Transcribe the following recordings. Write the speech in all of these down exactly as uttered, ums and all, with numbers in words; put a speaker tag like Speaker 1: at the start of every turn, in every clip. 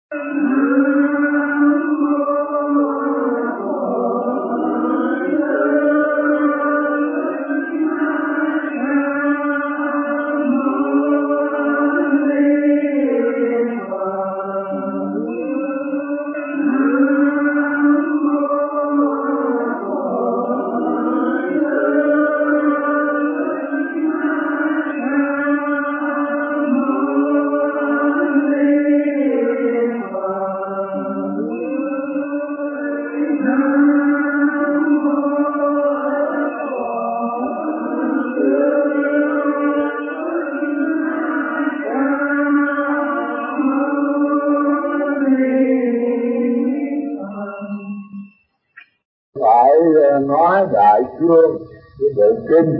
Speaker 1: Nói đại cương cái bộ kinh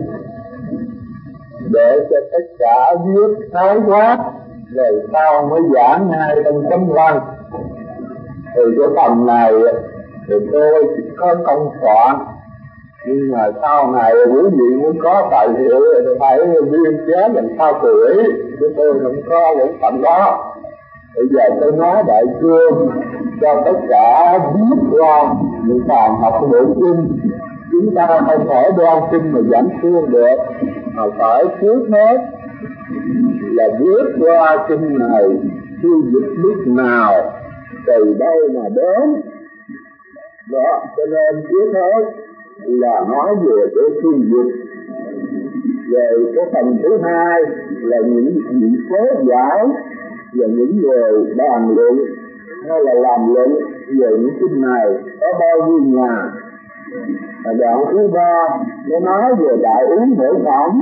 Speaker 1: để cho tất cả viết khái quát, rồi sau mới giảng ngay trong tấm văn. Thì cái phần này thì tôi chỉ có công soạn, nhưng mà sau này quý vị muốn có tài liệu thì phải biên chế làm sao tuổi, chứ tôi không có bổn phận đó. Bây giờ tôi nói đại cương cho tất cả biết qua những phần học bộ kinh. Chúng ta không thể đoan kinh mà giảng cương được, mà phải trước hết là viết qua kinh này khi dịch lúc nào, từ đâu mà đến. Đó, cho nên trước hết là nói về cái khi dịch. Rồi cái phần thứ hai là những những số giải và những người bàn luận hay là làm luận về những kinh này có bao nhiêu nhà. Và đoạn thứ ba nó nói về đại ý mỗi phẩm.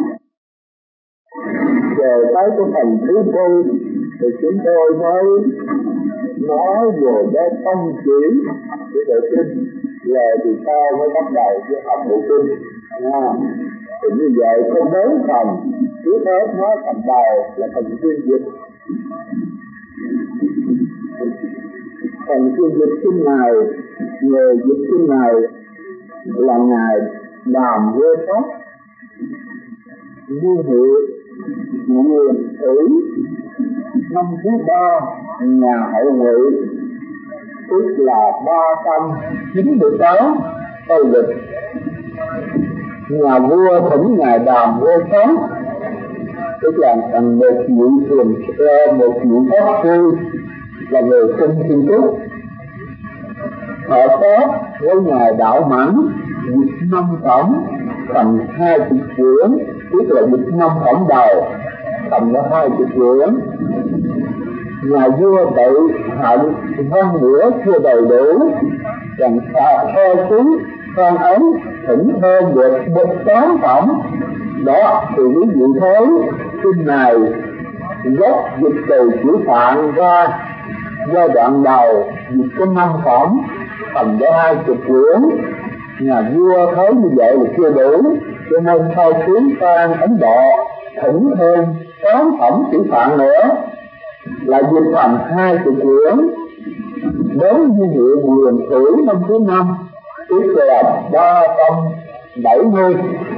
Speaker 1: Rồi tới cái phần thứ tư thì chúng tôi mới nói về cái tông chỉ của bộ kinh. Rồi thì sau mới bắt đầu với học bộ kinh. À, thì như vậy có bốn phần. Trước hết nói phần đầu là phần chuyên dịch. Phần chuyên dịch kinh này, người dịch kinh này là ngài Đàm Vô Pháp, niên hiệu Nguyên Thủy, năm thứ ba nhà Hậu Ngụy, tức là ba trăm chín mươi tám tây lịch. Nhà vua thỉnh ngài Đàm Vô Pháp, tức là thành một vị thiền, một vị pháp sư là người sinh thiên túc, hợp tác với ngài Đạo Mãnh dịch năm phẩm thành hai chục quyển, tức là dịch năm phẩm đầu thành ra hai chục quyển. Nhà vua tự hận văn nghĩa chưa đầy đủ, rằng xa theo cứ con ấy thỉnh thêm được một tám phẩm. Đó thì quý vị thấy kinh này gốc dịch từ chữ Phạn ra, giai đoạn đầu dịch có năm phẩm thành ra hai chục quyển. Nhà vua thấy như vậy là chưa đủ, cho nên sai sứ sang Ấn Độ thỉnh thêm tám phẩm chữ Phạn nữa, là dịch thành hai chục quyển. Đến niên hiệu Nguyên Thủy năm thứ năm, tức là ba trăm bảy mươi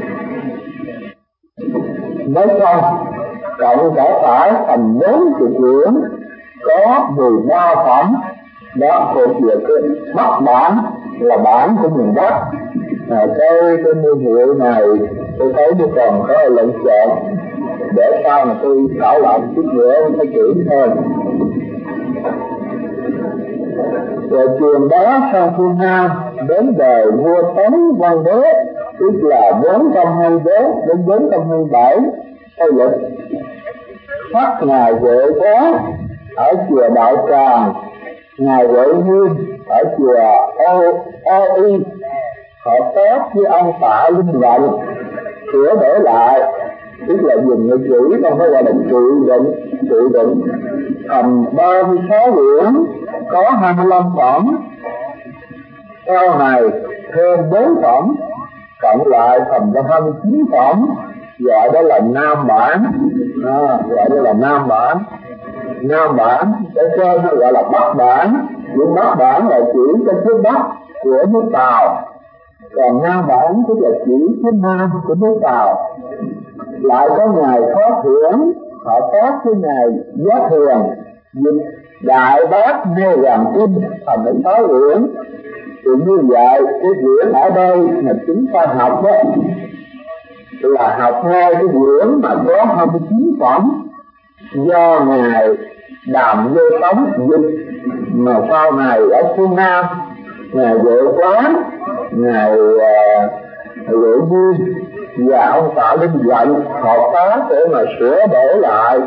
Speaker 1: mới xong, cộng cả phải thành bốn chục quyển, có mười ba phẩm. Đó thuộc về cái Bắc bản, là bản của miền Bắc. À, cái cái niên hiệu này tôi thấy nó còn có lộn xộn, để sau mà tôi thảo luận chút nữa phải kỹ hơn. Rồi truyền bá sang phương Nam đến đời vua Tấn Văn Đế, tức là bốn trăm hai mươi bốn đến bốn trăm hai mươi bảy tây lịch. Sắc ngài Huệ Quá ở chùa Đạo Tràng, ngài Huệ Nguyên ở chùa O Y, họ tác với ông Tạ Linh Vận sửa đổi lại, tức là dùng cái chữ không phải gọi là tự định, tự định thành ba mươi sáu quyển, có hai mươi lăm phẩm. Sau này thêm bốn phẩm, cộng lại thành ra hai mươi chín phẩm, gọi đó là Nam bản. À, gọi đó là Nam bản. Nam bản cái trên nó gọi là Bắc bản. Chữ Bắc bản là chữ cái phía Bắc của nước Tàu, còn Nam bản tức là chữ phía Nam của nước Tàu. Lại có ngài Pháp Hiển, họ tác với ngài Giác Hiền dịch Đại Bác nêu rằng kinh thành đến sáu quyển. Thì như vậy cái quyển ở đây mà chúng ta học đó là học hai cái quyển mà có hai mươi chín phẩm do ngài Đàm Vô Tống dịch, mà sau này ở phương Nam ngài Vệ Quán, ngài Vệ Duy và ông Tạ Linh Vận hợp tác để mà sửa đổi lại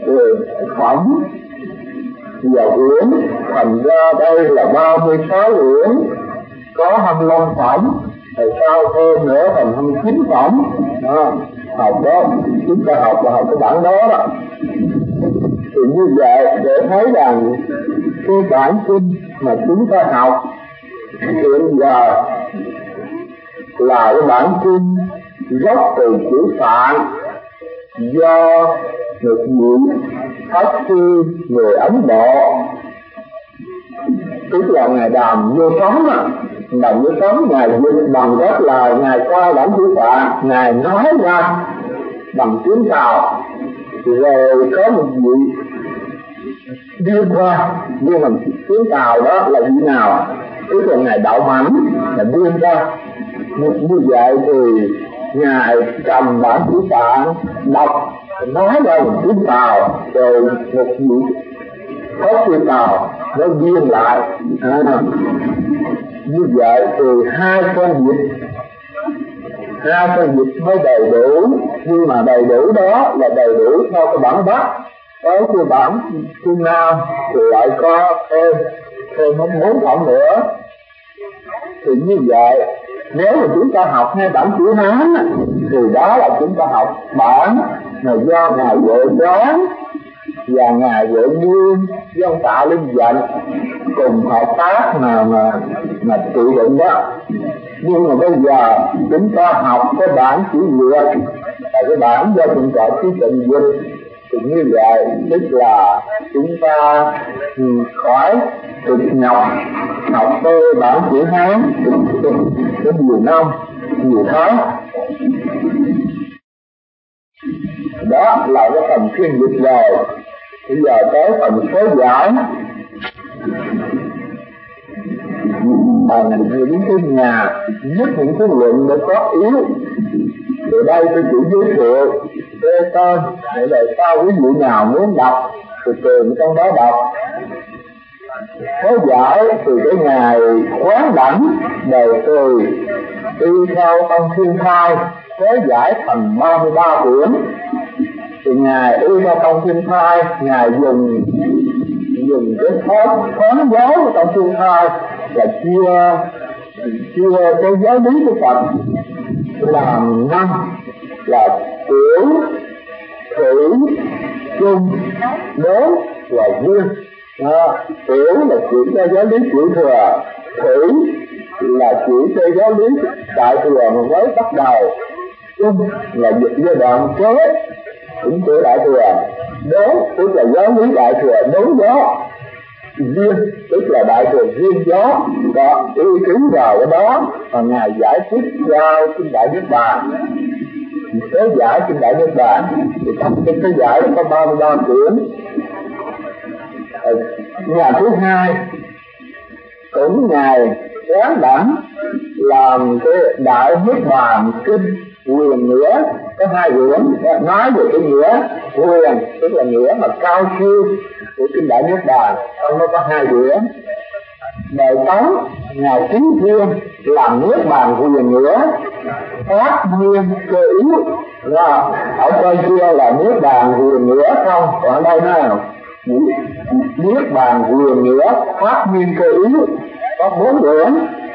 Speaker 1: phẩm và quyển, thành ra đây là ba mươi sáu quyển, có hai mươi lăm phẩm, rồi sau thêm nữa thành hai mươi chín phẩm. Đó, học đó, chúng ta học là học cái bản đó đó. Thì như vậy để thấy rằng cái bản kinh mà chúng ta học hiện giờ là cái bản kinh gốc từ chữ Phạn do một vị pháp sư người Ấn Độ, tức là ngài Đàm Vô Tống á. Đàm Vô Tống ngài dịch bằng cách là ngài coi bản chữ Phạn, ngài nói ra bằng tiếng Tàu, rồi có một vị điên ra, nhưng mà tiếng Tàu đó là vị nào? Tức là ngài Đạo Mãnh là điên ra. Như vậy thì ngài cầm bản chữ Phạn đọc nói ra một tiếng Tàu, rồi một vị có chữ Tàu nó biên lại. À, như vậy thì hai con dịch hai con dịch mới đầy đủ, nhưng mà đầy đủ đó là đầy đủ theo cái bản Bắc. Tới cái bản phương Nam thì lại có thêm thêm bốn phẩm nữa. Thì như vậy nếu mà chúng ta học hai bản chữ Hán thì đó là chúng ta học bản mà do ngài Vệ Quán và ngài Vệ Nguyên với ông Tạ Linh Vận cùng hợp tác mà mà mà tự định đó. Nhưng mà bây giờ chúng ta học cái bản chữ Việt là cái bản do chúng ta chữ Tịnh dịch. Thì như vậy tức là chúng ta khỏi cực nhọc học tới bản chữ Hán đến nhiều năm, nhiều tháng. Đó là cái phần phiên dịch rồi. Bây giờ tới phần số giải bằng những cái nhà nhất những cái luận để có yếu. Từ đây tôi chỉ giới thiệu cái tên để là sao quý vị nào muốn đọc thì tìm trong đó đọc. Số giải thì cái ngày Quán Đảnh đời từ y theo Tông Thiên Thai, số giải thành ba mươi ba quyển. Thì ngài y theo Tông Thiên Thai, ngài dùng dùng cái phán phán giáo của Tông Thiên Thai là chia chia cái giáo lý của Phật làm năm là tiểu, thủy, chung, đốn và viên. À, tiểu là chỉ cho giáo lý tiểu thừa, thủy là chỉ cho giáo lý đại thừa mà mới bắt đầu, chung là giai đoạn kế cũng của đại thừa, đốn tức là giáo lý đại thừa đốn gió, viên tức là đại thừa viên gió. Đó, ý kiến vào cái đó mà ngài giải thích giao kinh Đại Niết Bàn, số giải kinh Đại Niết Bàn. Thì trong cái số giải có ba mươi ba quyển. Nhà thứ hai cũng ngài Quán Đảnh làm cái Đại Niết Bàn kinh quyền nghĩa, có hai quyển nói về cái nghĩa quyền, tức là nghĩa mà cao siêu của kinh Đại Niết Bàn. Trong đó có hai quyển. Đời Tống ngài Chính Thiên làm Niết Bàn quyền nghĩa, phát nguyên cơ yếu. Là ở trên kia là Niết Bàn quyền nghĩa không, còn ở đây nào Niết Bàn quyền nghĩa phát nguyên cơ yếu có bốn quyển.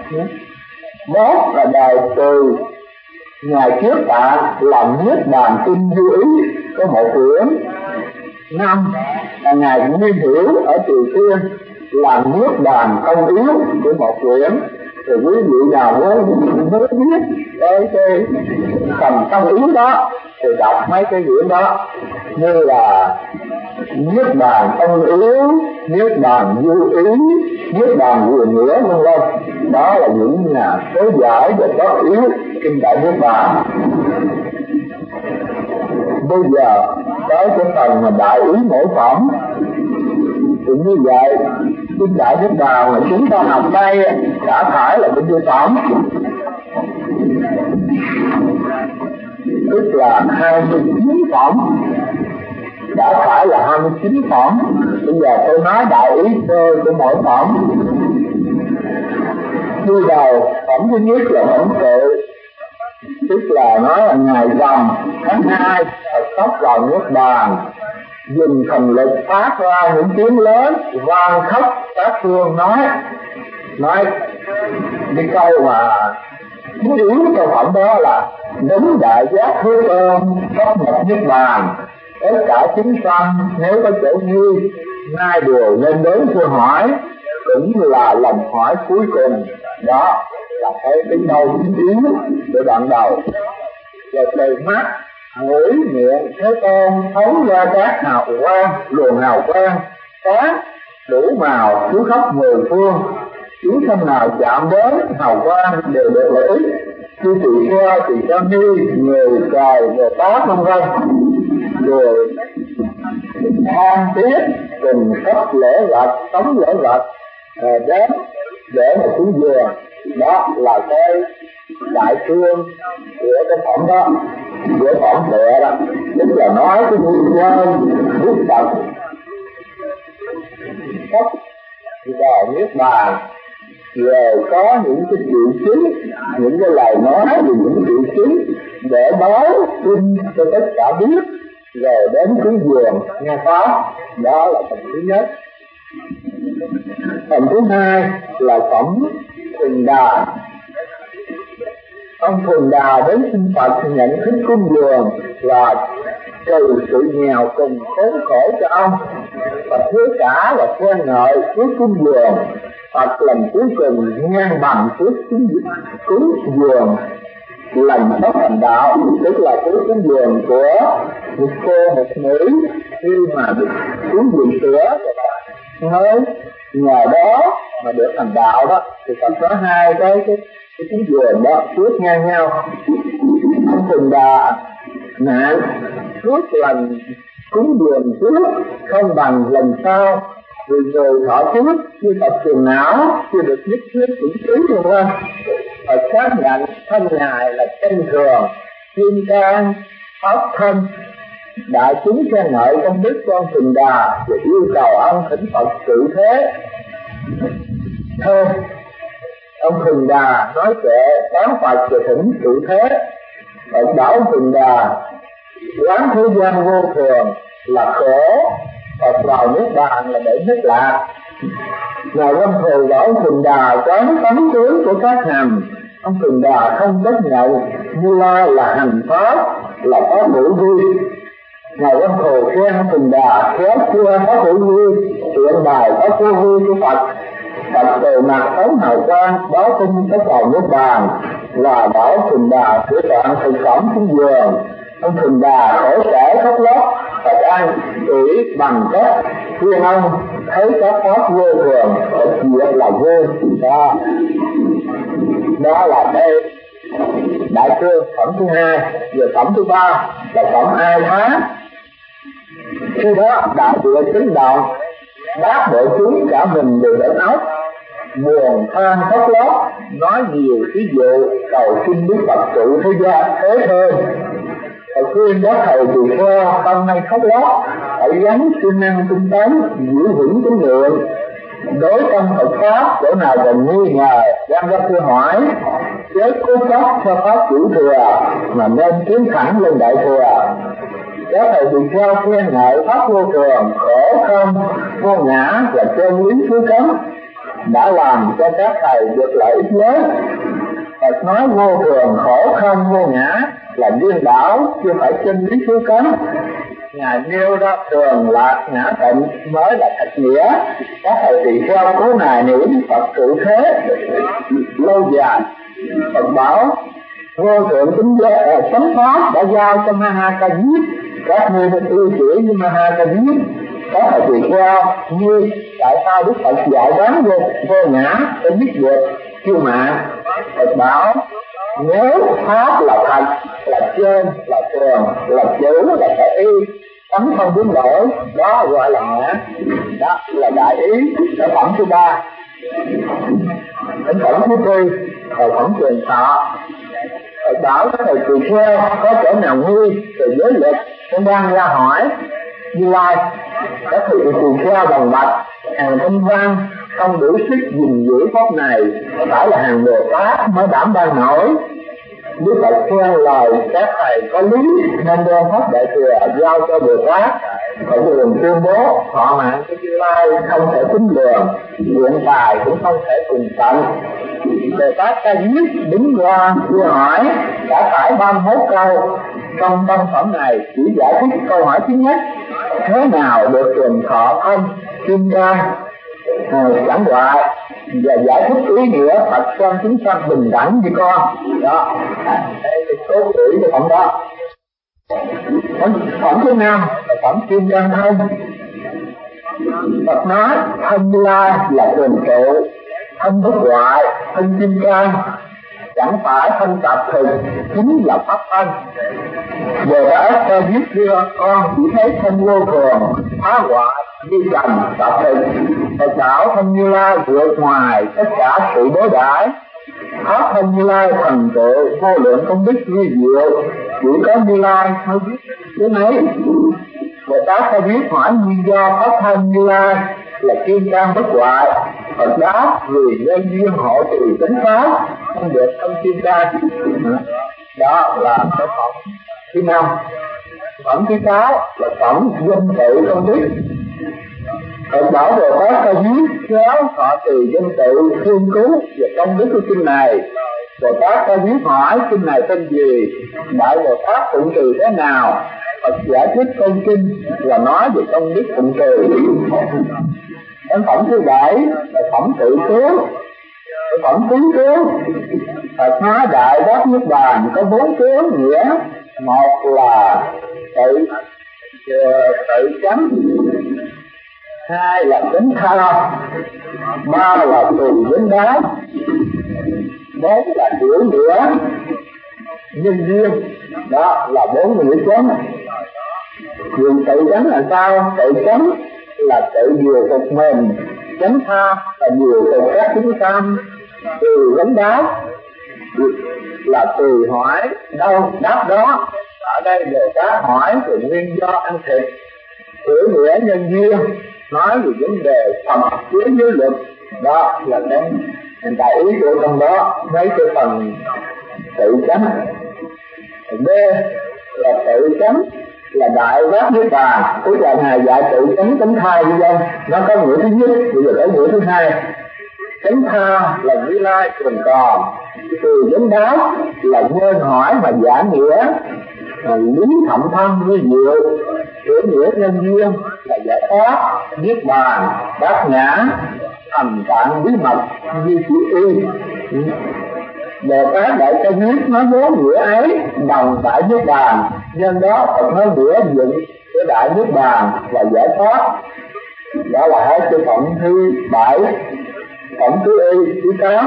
Speaker 1: Đó là đời từ ngài Kiết Tạ làm Niết Bàn kinh du ý có một quyển. Năm là ngài Nguyên Hiểu ở Triều Tiên làm Niết Bàn công yếu của một quyển. Thì quý vị nào muốn muốn biết cái cái phần công yếu đó thì đọc mấy cái quyển đó, như là Niết Bàn công yếu, Niết Bàn du ý, Niết Bàn quyền nghĩa vân vân. Đó là những nhà số giải và có yếu kinh Đại Niết Bàn. Bây giờ tới cái phần mà đại ý mỗi phẩm Cũng như vậy, Kinh Đại Niết Bàn mà chúng ta học đây đã phải là cái tư phẩm, tức là hai mươi chín phẩm, đã phải là hai mươi chín phẩm. Bây giờ tôi nói đại ý sơ của mỗi phẩm. Khi đầu phẩm thứ nhất là phẩm tự, tức là nói là ngày rằm tháng hai Phật tóc vào Niết Bàn, dùng thần lực phát ra những tiếng lớn vang khắp các phương, nói nói cái câu mà chú ý trong phẩm đó là đấng đại giác Thế Tôn tóc nhập Niết Bàn, tất cả chúng sanh nếu có chỗ nghi nay đều nên đến thưa hỏi, cũng là lần hỏi cuối cùng. Đó là thấy cái câu chính yếu của đoạn đầu. Rồi từ mắt, mũi, miệng Thế Tôn thấu ra các hào quang, luồng hào quang sáng đủ màu chiếu khắp mười phương. Chúng sanh nào chạm đến hào quang đều được lợi ích, như tỳ kheo, tỳ kheo ni, người trời, Bồ Tát vân vân. Rồi than tiếc cùng cấp lễ vật, tống lễ vật đến để mà cúng dường. Đó là cái đại cương của cái phẩm đó, của phẩm tệ đó, tức là nói cái nguyên nhân Đức Phật cấp vào Niết Bàn, rồi có những cái triệu chứng, những cái lời nói về những triệu chứng để báo tin cho tất cả biết, rồi đến cúng dường nghe pháp. Đó là phần thứ nhất. Phần thứ hai là phẩm Thuần Đà. Ông Thuần Đà đến xin Phật nhận thức cúng dường là trừ sự nghèo cùng khốn khổ cho ông, và thứ cả là khen ngợi phước cúng dường. Phật lần cuối cùng ngang bằng phước cúng dường lần bất thành đạo, tức là phước cúng dường của một cô một nữ khi mà được cúng dường sữa mới nhờ đó mà được thành đạo đó. Thì Phật có hai cái cái cái cúng dường đó phước ngang nhau. Ông Thuần Đà nạn phước lần cúng dường trước không bằng lần sau, vì người thọ trước chưa tập trường não, chưa được nhất thiết chủng trí luôn á. Phật xác nhận thân ngài là chân thường, kim cang, pháp thân. Đại chúng khen ngợi công đức của ông Thuần Đà và yêu cầu ông thỉnh Phật sự thế. Thơ ông Thuần Đà nói kệ bán Phật và thỉnh sự thế. Phật bảo ông Thuần Đà quán thế gian vô thường là khổ, Phật vào Niết Bàn là để nhất lạc. Ngài Lâm Thù bảo ông Thuần Đà quán tánh tướng của các hành. Ông Thuần Đà không chấp nhận Như Lai là hành pháp, là pháp hữu vi. Ngài Lâm Thù khen ông Thuần Đà khéo chưa pháp hữu vi, hiện bài pháp vô vi của Phật. Phật từ mặt tống hào quang báo tin tất vào Niết Bàn, và bảo Thuần Đà sửa soạn thực phẩm cúng dường. Ông Thuần Đà khổ sở khóc lóc, Phật an ủi bằng cách khuyên ông thấy các pháp vô thường, Phật diệt là vô. Đó, đó là cái đại cương phẩm thứ hai. Về phẩm thứ ba là phẩm Ai Thá. Khi đó đại địa chấn động, bác bộ chúng cả mình đều đỡ óc, buồn than khóc lóc, nói nhiều ví dụ cầu xin Đức Phật trụ thế gian thế hơn. Phật khuyên các thầy tỳ kheo hôm nay khóc lóc, hãy gắng siêng năng tinh tấn, giữ vững tín niệm. Đối tâm Phật pháp chỗ nào còn nghi ngờ, đem ra thưa hỏi, chớ cố chấp cho pháp chủ thừa, mà nên tiến thẳng lên đại thừa. Các thầy tỳ kheo khen ngợi pháp vô thường, khổ không, vô ngã là chân lý thứ cấm, đã làm cho các thầy được lợi ích lớn. Phật nói vô thường, khổ không, vô ngã là điên đảo, chưa phải chân lý thứ cấm. Ngài nêu ra thường lạc ngã tịnh mới là thật nghĩa. Các thầy tỳ kheo cố nài nỉ Phật trụ thế lâu dài. Phật bảo vô thượng tính giới chánh pháp đã giao cho Ma Ha Ca Diếp, các ngươi phải ưu chỉ với Ma Ha Ca Diếp. Các thầy tỳ kheo như tại sao Đức Phật dạy đoán vô vô ngã để biết được kiêu mạn. Phật bảo nếu pháp là thật, là trên, là thường, là chủ, là phải y, tánh không biến đổi, đó gọi là ngã. Đó là đại ý. Ấn phẩm thứ ba. Ấn phẩm thứ tư là phẩm truyền thọ. Phật bảo các thầy tỳ kheo có chỗ nào nguy về giới luật, con đang ra hỏi Như Lai. Các thầy tỳ kheo đồng bạch: hàng thanh văn không đủ sức gìn giữ pháp này, phải là hàng Bồ Tát mới đảm đang nổi. Đức Phật khen lời các thầy có lý nên đem pháp đại thừa giao cho Bồ Tát. Phật đường tuyên bố thọ mạng của Như Lai không thể tính lường, nguyện tài cũng không thể cùng tận. Bồ Tát Ca Diếp đứng ra vừa hỏi đã phải ba mươi mốt câu. Trong văn phẩm này chỉ giải thích câu hỏi thứ nhất: thế nào được truyền thọ thân kim cang chẳng hoại, và giải thích ý nghĩa Phật sanh chúng sanh bình đẳng như con. Đó, đây là số chữ của phẩm đó. Phẩm thứ năm là phẩm kim cang thân. Phật nói thân Như Lai là quyền trụ, thân bất hoại, thân kim cang, chẳng phải thân tạp thực, chính là pháp thân. Bồ Tát Ca Diếp thưa: con chỉ thấy thân vô thường, phá hoại, như trần, tạp thực. Phật bảo thân Như Lai vượt ngoài tất cả sự đối đãi. Pháp thân Như Lai thần tựu vô lượng công đức vi diệu, chỉ có Như Lai mới biết cái ấy. Bồ Tát Ca Diếp hỏi nguyên do pháp thân Như Lai là kim cang bất hoại. Phật đáp: vì nhân duyên hộ trì chánh pháp không được thân kim cang. Đó là cái phẩm thứ năm. Phẩm thứ sáu là phẩm danh tự công đức. Phật bảo Bồ Tát Ca Diếp khéo thọ trì danh tự thương cứu và công đức của kinh này. Bồ Tát Ca Diếp hỏi kinh này tên gì, đại Bồ Tát tụng trì thế nào. Phật giải thích câu kinh và nói về công đức tụng trì. Ấn phẩm thứ bảy là phẩm tự cứu. Phẩm tứ cứu. Phật nói đại bát niết bàn có bốn cứu nghĩa. Một là tự tự chánh, hai là chánh tha, ba là tùy đến đá, bốn là hiểu nghĩa nhân duyên. Đó là bốn nghĩa chánh. Quyền tự chánh là sao? Tự chánh là tự điều phục mình, chánh tha là điều phục các chúng sanh, từ vấn đáp là từ hỏi đâu đáp đó. Ở đây Bồ Tát hỏi về nguyên do ăn thịt. Hiểu nghĩa nhân duyên nói về vấn đề Phật chiếu giới luật. Đó là cái đại ý của trong đó, mấy cái phần tự chánh. B là tự chánh là đại bát niết bàn, tức là ngài dạy tự chánh chánh tha như vậy. Nó có nghĩa thứ nhất, bây giờ có nghĩa thứ hai. Chánh tha là Như Lai thường còn, từ đến đáo là nguyên hỏi mà giả nghĩa, lý thậm thâm như diệu, hiểu nghĩa nhân duyên là giải thoát, niết bàn, bát nhã, thành tạng bí mật như chữ y. Bồ Tát Đại Ca Diếp nói bốn nghĩa ấy đồng tại niết bàn, nhân đó Phật nói nghĩa dụng của đại niết bàn là giải thoát. Đó là hai cái phẩm thứ bảy. Phẩm thứ y thứ tám.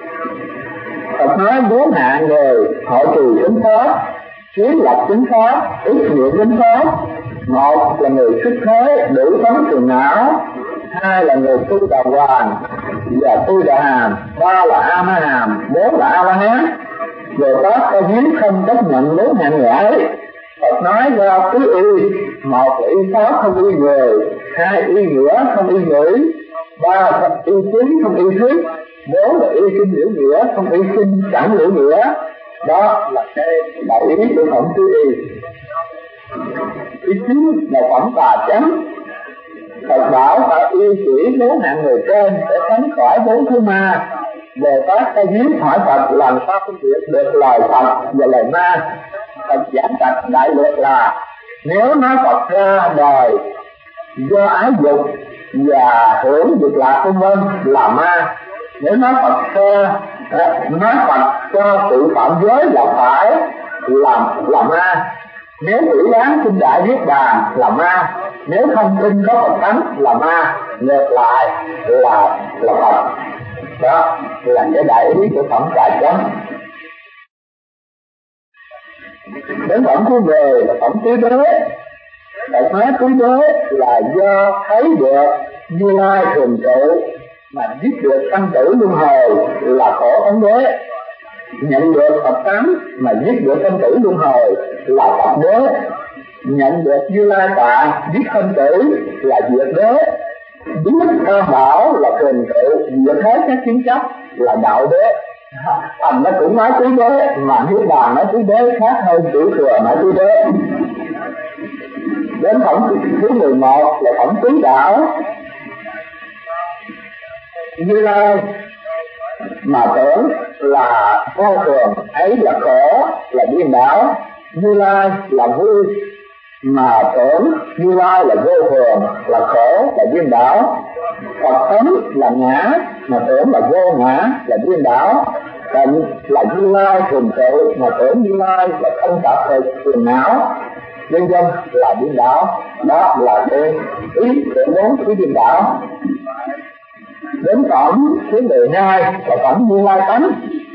Speaker 1: Phật nói bốn hạng người họ trì chánh pháp, kiến lập chánh pháp, ức niệm chánh pháp. Một là người xuất thế đủ tấm phiền não, hai là người tu đà hoàng và tu đà hàm, ba là a ma hàm, bốn là a la hán. Bồ Tát Ca Diếp không chấp nhận bốn hạng người ấy. Phật nói ra tứ y. Một là y pháp không y người, hai y nghĩa không y ngữ, ba là y trí không y thức, bốn là y kinh hiểu nghĩa không y kinh chẳng hiểu nghĩa. Đó là cái đại ý của phẩm tứ y. Ý chín là phẩm tà chánh. Phật bảo ta y chỉ bốn hạng người trên để tránh khỏi bốn thứ ma. Bồ Tát Ca Diếp hỏi Phật làm sao phân biệt được lời Phật và lời ma. Phật giảng đặt đại luật là nếu nói Phật ra đời do ái dục và hưởng việc lạc vân vân là ma. Nếu nói Phật ra nói Phật cho tự phạm giới là phải làm là ma. Nếu tự đoán kinh đại niết bàn là ma. Nếu không tin có Phật thánh là ma. Ngược lại là là Phật. Đó là cái đại ý của phẩm tà chánh. Đến phẩm thứ mười là phẩm tứ đế. Phật nói cứu đế là do thấy được Như Lai thường trụ mà giết được sanh tử luân hồi là khổ ấn đế, nhận được Phật tánh mà giết được sanh tử luân hồi là Phật đế, nhận được Như Lai tạng giết sanh tử là diệt đế, biết Tam Bảo là thường trụ diệt hết các kiến chấp là đạo đế. Thành nó cũng nói tứ đế mà Niết Bàn nói tứ đế khác hơn Tiểu Thừa nói tứ đế. Đến phẩm thứ mười một là phẩm tứ đảo. Như Lai mà tưởng là vô thường ấy là khổ là điên đảo, Như Lai là vui mà tưởng Như Lai là vô thường là khổ là điên đảo, Phật tánh là ngã mà tưởng là vô ngã là điên đảo, tịnh là Như Lai thường trụ mà tưởng Như Lai là không tập thực phiền não, nhân dân là điên đảo. Đó là cái ý của bốn cái điên đảo. Đến phẩm thứ mười hai là phẩm Như Lai tánh.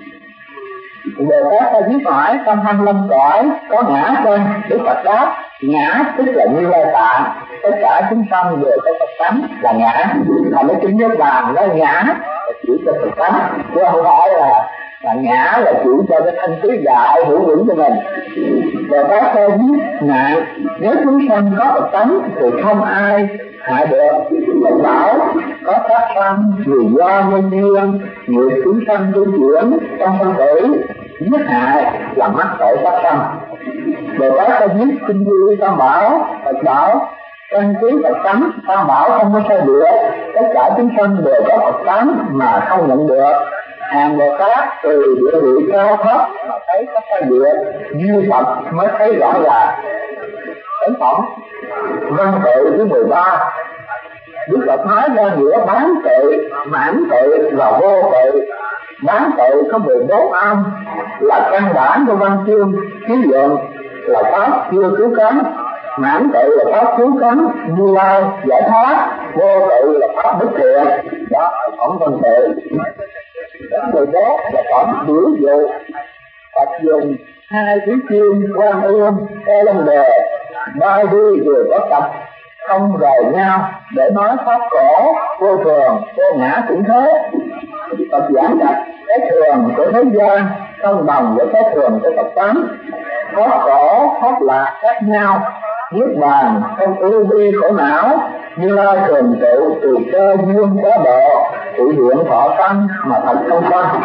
Speaker 1: Đề các ta viết hỏi trong hăng lâm cõi có ngã trên, Đức Phật đáp ngã tức là Như Lai tạng, tất cả chúng sanh đều có Phật tánh là ngã. Còn cái kinh Niết Bàn nói ngã là chỉ cho Phật tánh, chứ không phải là là ngã là chỉ cho cái thanh trí đại hữu vững cho mình. Đề các ta viết ngã nếu chúng sanh có Phật tánh thì không ai hại được. Phật bảo có các sanh người do nhân duyên, người chúng sanh di chuyển trong sanh tử, giết hại là mắc tội sát sanh. Đề các ta viết kinh duy Tam Bảo. Phật bảo căn cứ Phật tánh Tam Bảo không có sai được, tất cả chúng sanh đều có Phật tánh mà không nhận được. Hàng Bồ Tát từ địa vị cao thấp mà thấy các sai biệt, như Phật mới thấy rõ ràng. Ấn phẩm văn tự thứ mười ba, Đức Phật nói ra nghĩa bán tự, mãn tự và vô tự. Bán tự có mười bốn âm là căn bản của văn chương, ký dụng là pháp chưa cứu cánh, mãn tự là pháp cứu cánh, Như Lai giải thoát, vô tự là pháp bất thiện. Đó là phẩm văn tự. mười bốn là phẩm biểu dụ. Phật dùng hai chữ chuyên Quan Ương, Ê Long Đề, ba đi đều có tập không rời nhau để nói pháp khổ, vô thường, vô ngã cũng thế. Phật giảng đặt cái thường của thế gian không bằng với cái thường của Phật tánh. Pháp khổ, pháp lạc khác nhau, Niết Bàn không ưu bi khổ não, Như Lai thường trụ từ cơ duyên quá độ, thị hiện thọ sanh mà thật không sanh.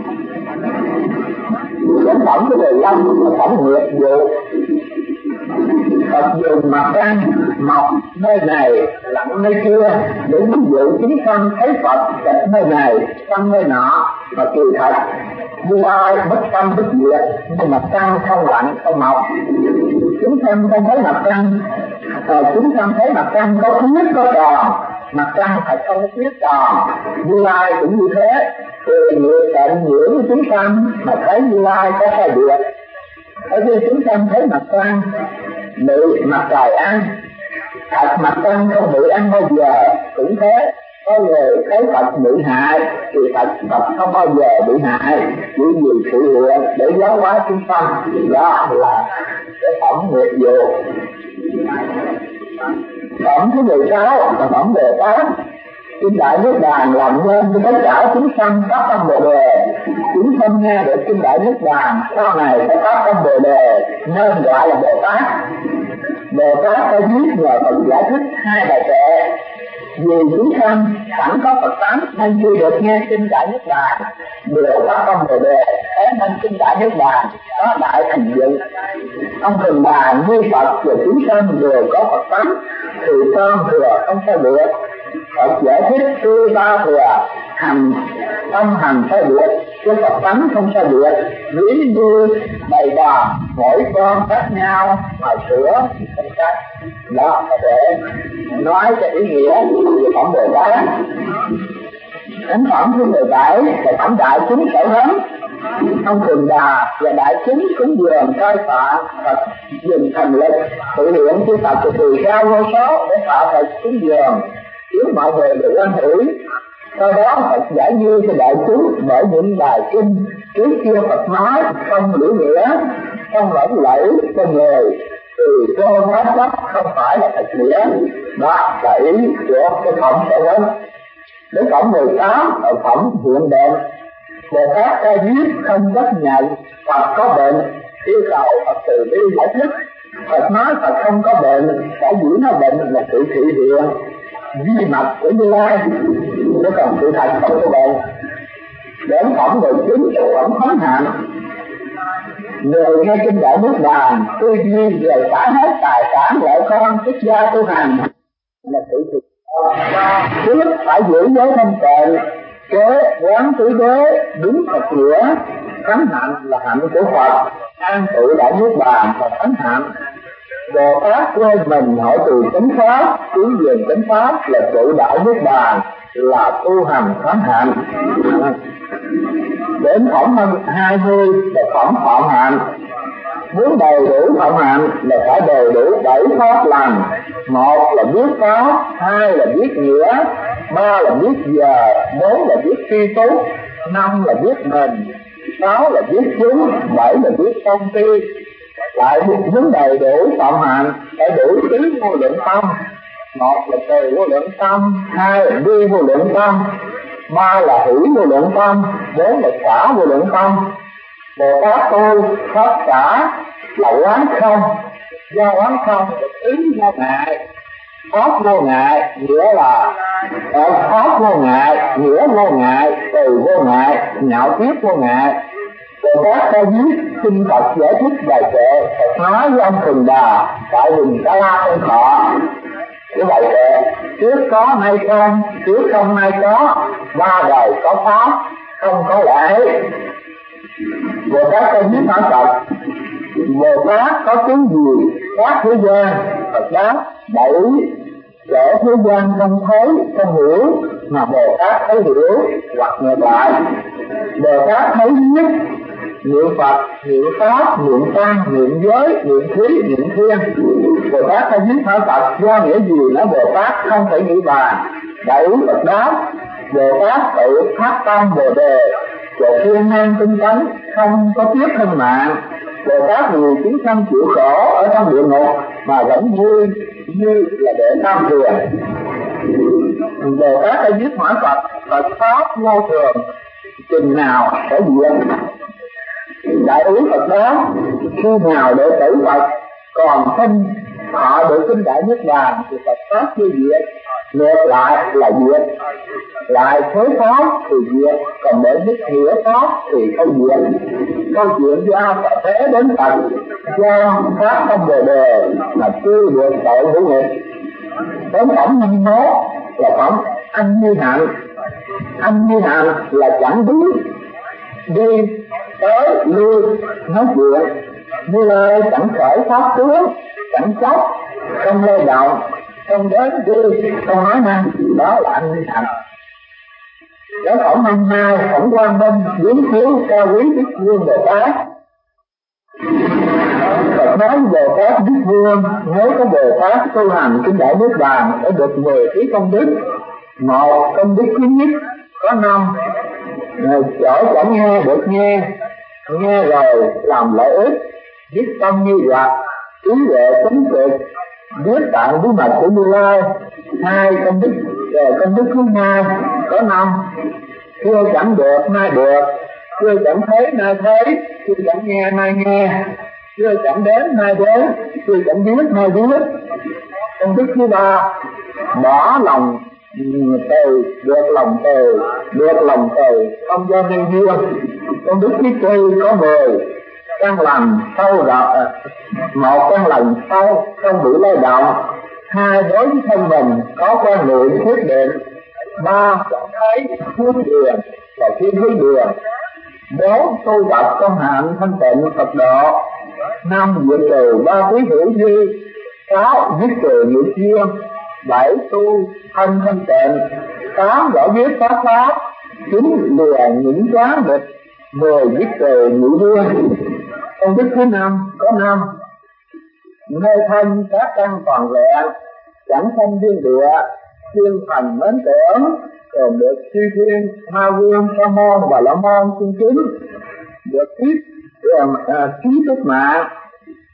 Speaker 1: Đến phẩm thứ mười lăm là phẩm nghiệp vụ. Phật dùng mặt trăng mọc nơi này lặn nơi kia để ví dụ chúng sanh thấy Phật chặt nơi này sanh nơi nọ, mà kỳ thật Như Lai bất sanh bất diệt, nhưng mặt trăng không lặn không mọc. Chúng sanh không thấy mặt trăng, à, chúng sanh thấy mặt trăng có khuyết có tròn, mặt trăng thật không có khuyết tròn. Như Lai cũng như thế, từ nghiệp tận nhiễu của chúng sanh mà thấy Như Lai có sai biệt. Ở khi chúng sanh thấy mặt trăng bị mặt trời ăn, thật mặt trăng không bị ăn bao giờ, cũng thế. Có người thấy Phật bị hại thì thật Phật không bao giờ bị hại, chỉ vì sự hiện để giáo hóa chúng sanh. Đó là cái phẩm nghiệp vụ. Phẩm thứ mười sáu là phẩm Bồ Tát. Kinh Đại Niết Bàn làm nên cho tất cả chúng sanh phát tâm Bồ Đề. Chúng sanh nghe được Kinh Đại Niết Bàn sau này sẽ phát tâm Bồ Đề nên gọi là Bồ Tát. Bồ Tát có viết nhờ Phật giải thích hai bài kệ. Vì chúng sanh sẵn có Phật tánh nên khi được nghe Kinh Đại Niết Bàn đều phát tâm Bồ Đề, thế nên Kinh Đại Niết Bàn có đại thành dựng. Ông thường bàn như Phật và chúng sanh đều có Phật tánh thì con thừa không sai biệt. Phật giải thích sư ba thừa hành tâm hành sai biệt, chứ Phật tánh không sai biệt. Ví như bầy đàn mỗi con khác nhau mà sửa không khác. Đó là để nói cho ý nghĩa về phẩm Bồ Tát. Đến phẩm thứ mười bảy là phẩm đại chúng sở hấn. Ông Thường Đà và đại chúng cúng dường cai phạ Phật dùng thành lực thực hiện chư Phật từ từ cao vô số để phạ Phật cúng dường, khiến mọi người được quan hỷ. Sau đó Phật giải như cho đại chúng bởi những bài kinh trước kia Phật nói không lý nghĩa, không lẫn lẫy cho người, từ từ cơ hóa chất không phải là thật nghĩa. Đó là ý của cái phẩm Sở Quán. Đến phẩm mười tám ở phẩm hiện bệnh, Bồ Tát Ca Diếp không chấp nhận Phật có bệnh, yêu cầu Phật từ bi giải thích. Phật nói Phật không có bệnh, đã dĩ nó bệnh là sự thị hiện duy mạch của Như Lai, chứ còn sự thật không có bệnh. Đến phẩm mười chín phẩm Thánh Hạnh, người nghe kinh Đại Niết Bàn tư duy về xả hết tài sản vợ con xuất gia tu hành là sự thực. Trước phải giữ giới thanh tịnh, kế quán tứ đế đúng Phật nghĩa. Thánh hạnh là hạnh của Phật, an trụ Đại Niết Bàn và thánh hạnh. Bồ Tát quên mình hỏi từ chánh pháp, tiến về chánh pháp là trụ Đại Niết Bàn, là tu hành thánh hạnh. Đến phẩm hai mươi là phẩm phạm hạnh. Muốn đầy đủ phạm hạnh là phải đầy đủ bảy pháp lành. Một là biết pháp, hai là biết nghĩa, ba là biết giờ, bốn là biết tri túc, năm là biết mình, sáu là biết chúng, bảy là biết công ty. Lại muốn đầy đủ phạm hạnh phải đủ tứ vô lượng tâm. Một là từ vô lượng tâm, hai là bi vô lượng tâm, ba là hỷ vô lượng tâm, bốn là xả vô lượng tâm. Bồ Tát tu pháp xả là quán không, do quán không được ý vô ngại. Pháp vô ngại nghĩa là pháp vô ngại, nghĩa vô ngại, từ vô ngại, nhạo kiếp vô ngại. Bồ Tát Ca Diếp xin Phật giải thích bài kệ. Phật nói với ông Phùng Đà tại Huỳnh Ca La Ông Thọ cái bài kệ: trước có nay không, trước không nay có, ba đời có pháp, không có lẽ. Bồ Tát Ca Diếp hỏi Phật: Bồ Tát có tiếng gì khác thế gian? Phật đáp: bảy kẻ thế gian không thấy, không hiểu, mà Bồ Tát thấy hiểu, hoặc ngược lại. Bồ Tát thấy nhất niệm Phật, niệm Pháp, niệm Tăng, niệm giới, niệm khí, niệm thiên. Bồ Tát Ca Diếp hỏi Phật: do nghĩa gì nói Bồ Tát không thể nghĩ bàn? Đại ý Phật đáp: Bồ Tát tự phát tâm Bồ Đề, và thiên năng tinh tấn, không có tiếc thân mạng. Bồ Tát vì chúng sanh chịu khổ ở trong địa ngục mà vẫn vui như là để tam thừa. Bồ Tát Ca Diếp hỏi Phật: Phật pháp vô thường, chừng nào sẽ diệt? Đại ý Phật đó: khi nào đệ tử Phật còn tin họ được kinh Đại Niết Bàn thì Phật pháp chưa diệt, ngược lại là diệt. Lại thế pháp thì diệt, còn để biết nghĩa pháp thì không diệt. Câu chuyện do Phật thế đến Phật do pháp không Bồ Đề mà chưa được tội hữu nghiệp. Đến phẩm năm mốt là phẩm anh như hạnh. Anh như hạnh là chẳng biết đi tới lui nói chuyện, Như Lai chẳng khởi pháp tướng, chẳng chấp, không lay động, không đến đi, không nói năng. Đó là anh như hạnh. Đến phẩm năm hai, phẩm Quang Minh viếng thiếu cao quý Đức Vương Bồ Tát. Phật nói Bồ Tát Đức Vương: nếu có Bồ Tát tu hành kinh Đại Niết Bàn sẽ được mười cái công đức. Một, công đức thứ nhất có năm: chỗ chẳng nghe được nghe, nghe rồi làm lợi ích, biết tâm như vật, trí huệ chánh trực, biết tạng bí mật của Như Lai. Hai, công đức công đức thứ hai có năm: xưa chẳng được nay được, xưa chẳng thấy nay thấy, xưa chẳng nghe nay nghe, xưa chẳng đến nay đến, xưa chẳng biết nay biết. Công đức thứ ba: bỏ lòng từ, được lòng từ, được lòng từ, không do nhân duyên. Công đức thứ tư có mười: căn lành sâu rộng, một căn lành sâu không bị lay động. Hai, đối với thân mình có quan niệm quyết định. Ba, chẳng thấy hướng đường và thiên hướng đường. Bốn, tu tập công hạnh thanh tịnh Phật độ. Năm, diệt trừ ba quý hữu duy. Sáu, giết trừ nghiệp duyên. Bảy, tu thân thanh tịnh. Tám, rõ biết pháp pháp. Chín, lìa những quá nghịch. Mười, giết trừ nhị duyên. Công đức thứ năm có năm: nơi thân các căn toàn vẹn, chẳng thân duyên địa, thiên thành mến tưởng, còn được chư thiên ma vương sa môn và la môn cung kính, được kiếp trí túc mạng.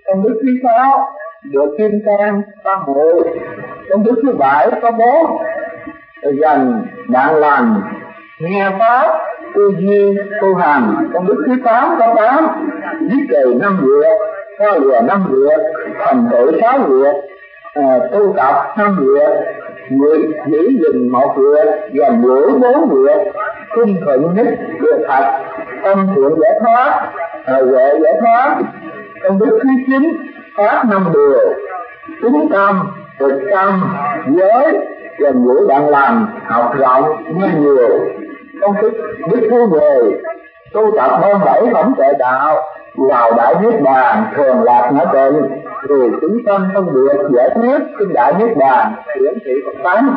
Speaker 1: Công đức thứ sáu được kim cang có mười. Công đức thứ bảy có bốn. Dần đạn lành, nghe pháp, tu duy, tu hành. Công đức thứ tám có tám. Giết trừ năm việc, có lìa năm việc, thành tựu sáu việc, à, tu tập năm việc, giữ, giữ gìn một việc, gần gũi bốn việc, cung thuận nhất việc thật, tâm thiện giải thoát, à, huệ giải thoát. Công đức thứ chín pháp năm điều, tính tâm, thực tâm, giới, gần gũi bạn lành, học rộng, nghe nhiều. Công đức đức thứ mười tu tập hơn bảy phẩm tuệ đạo, vào đại niết bàn, thường lạc ngã tịnh, vì chúng sanh phân biệt giải quyết kinh đại niết bàn, hiển thị Phật tánh.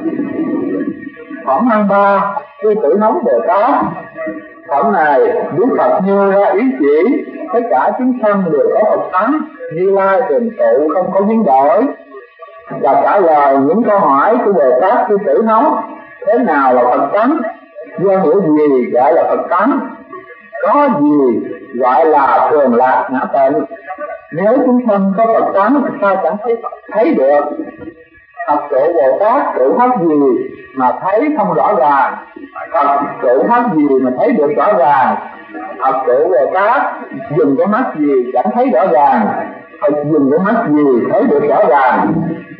Speaker 1: Phẩm hai ba sư tử nóng Bồ Tát. Phẩm này Đức Phật nêu ra ý chỉ tất cả chúng sanh đều có Phật tánh, Như Lai thường trụ không có biến đổi, và trả lời những câu hỏi của Bồ Tát sư tử nóng. Thế nào là Phật tánh? Do hiểu gì gọi là Phật tánh? Có gì gọi là thường lạc ngã tịnh? Nếu chúng sanh có Phật tánh sao chẳng thấy thấy được? Phật trụ Bồ Tát trụ pháp gì mà thấy không rõ ràng? Phật trụ pháp gì mà thấy được rõ ràng? Phật trụ Bồ Tát dùng cái mắt gì chẳng thấy rõ ràng? Phật dùng cái mắt gì thấy được rõ ràng?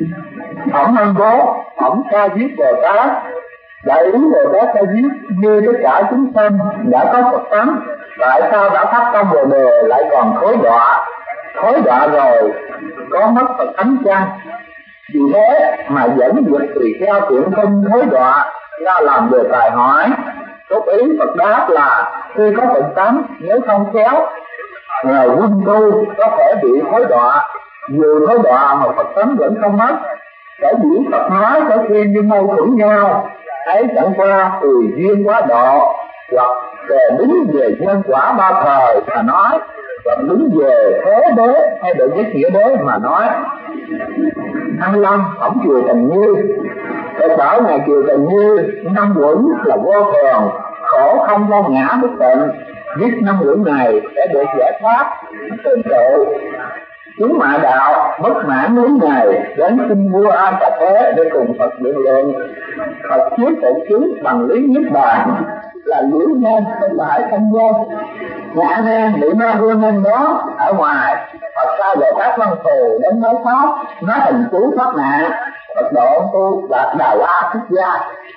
Speaker 1: Phẩm năm bốn phẩm Ca Diếp Bồ Tát. Đại ý Bồ Tát Ca Diếp như tất cả chúng sanh đã có Phật tánh, tại sao đã phát tâm Bồ Đề lại còn thối đọa? Thối đọa rồi có mất Phật tánh chăng? Vì thế mà dẫn việc tùy theo tiện không thối đọa ra làm đề tài hỏi. Tốt ý Phật đáp là khi có Phật tánh, nếu không khéo nhờ quân tu có thể bị thối đọa. Dù thối đọa mà Phật tánh vẫn không mất. Sở dĩ Phật nói có khi như mâu thuẫn nhau, ấy chẳng qua tùy duyên quá độ, hoặc đứng về nhân quả ba thời mà nói, hoặc đứng về thế đế hay đệ nhất nghĩa đế mà nói. Hai mươi lăm phẩm Kiều Tình Như. Tại bảo Ngài Kiều Tình Như năm quẩn là vô thường, khổ không vô ngã bất tịnh. Viết năm quẩn này sẽ được giải thoát tương tự. Chúng mạ đạo bất mãn lý này đến xin vua A Cà Thế để cùng Phật biện luận. Phật thuyết tổ chứng bằng lý niết bàn là liễu nên không phải không nhân. Ngã nan bị ma vua nên đó ở ngoài. Phật sai Bồ Tát Văn Thù đến nói pháp, nói hình chú thoát nạn. Phật độ tu là Đà La Thích Gia.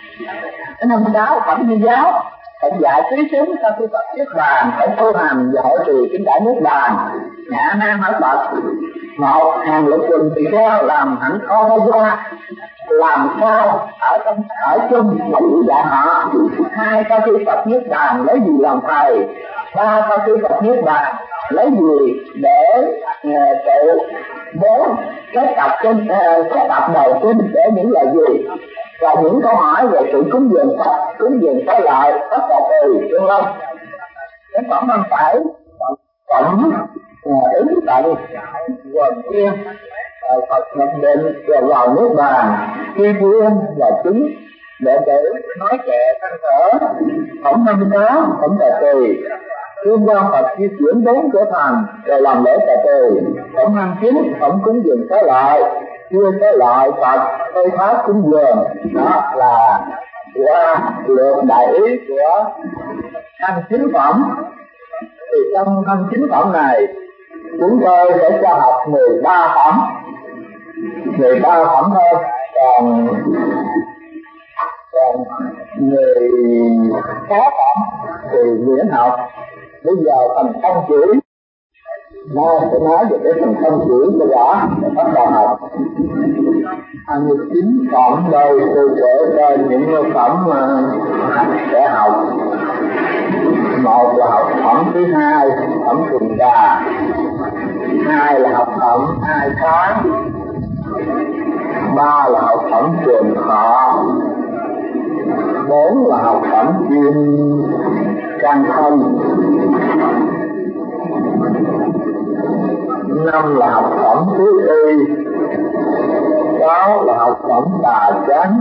Speaker 1: Cái năm sáu phẩm Như Giáo. Phật dạy trí chúng sau khi Phật thuyết bàn phải tu hành và hội trì kinh đại niết bàn. Ngã nan hỏi Phật: một hàng lục quần tỳ kheo làm hạnh kho qua, làm sao ở trong ở chung và chỉ dạy họ. Hai, sau khi Phật niết bàn lấy gì làm thầy? Ba, sau khi Phật niết bàn lấy gì để uh, tự bốn cái tập kinh uh, cái tập đầu kinh để những lời gì? Và những câu hỏi về sự cúng dường Phật, cúng dường có lợi, có cầu từ, đúng không? Cái phẩm năm bảy, phẩm ứng tận, gồm tiên, Phật nhập định rồi vào nước bàn, khi tiên và chứng, đệ tử nói kệ than thở. Phẩm năm mươi tám, phẩm Tà Tỳ, tuyên quan Phật di chuyển đến cửa thành rồi làm lễ Tà Tỳ. Phẩm năm mươi chín, phẩm cúng dường có lợi, chưa có lợi Phật tôi pháp cúng dường. Đó là qua lượt đại ý của hai mươi chín phẩm. Thì trong hai mươi chín phẩm này chúng tôi sẽ cho học mười ba phẩm, mười ba phẩm thôi, còn còn mười sáu phẩm thì miễn học. Bây giờ phần thông chữ Nó sẽ nói về cái phần thông chữ cho rõ để bắt đầu học. hai mươi chín phẩm đây tôi sẽ cho những phẩm mà sẽ học. Một là học phẩm thứ hai, phẩm Trường Đà. Hai là học phẩm Hai Tháng. Ba là học phẩm Trường Thọ. Bốn là học phẩm Kim Cang Thân. Năm là học phẩm Tứ Y. Sáu là học phẩm Tà Chánh.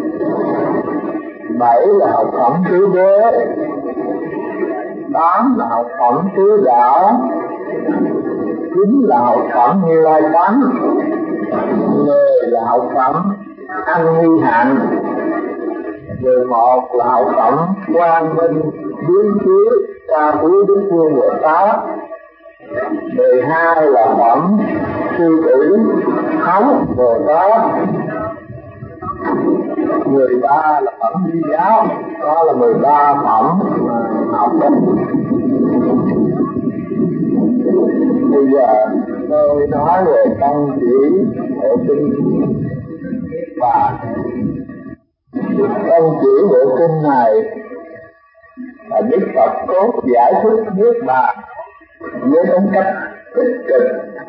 Speaker 1: Bảy là học phẩm Tứ Đế. Tám là học phẩm Tứ Đạo. chín là học phẩm Như Lai Tánh, mười là học phẩm Ăn Huy Hạnh, mười một là học phẩm Quang Minh Biến Chiếu Ca Quý Đức Phương Bồ Tát, mười hai là phẩm Sư Tử Hống Bồ Tát, mười ba là phẩm Di Giáo. Đó là mười ba phẩm học đó. Bây giờ tôi nói về công chỉ bộ kinh và công chỉ bộ kinh này là Đức Phật cốt giải thích Niết Bàn với tính cách tích cực.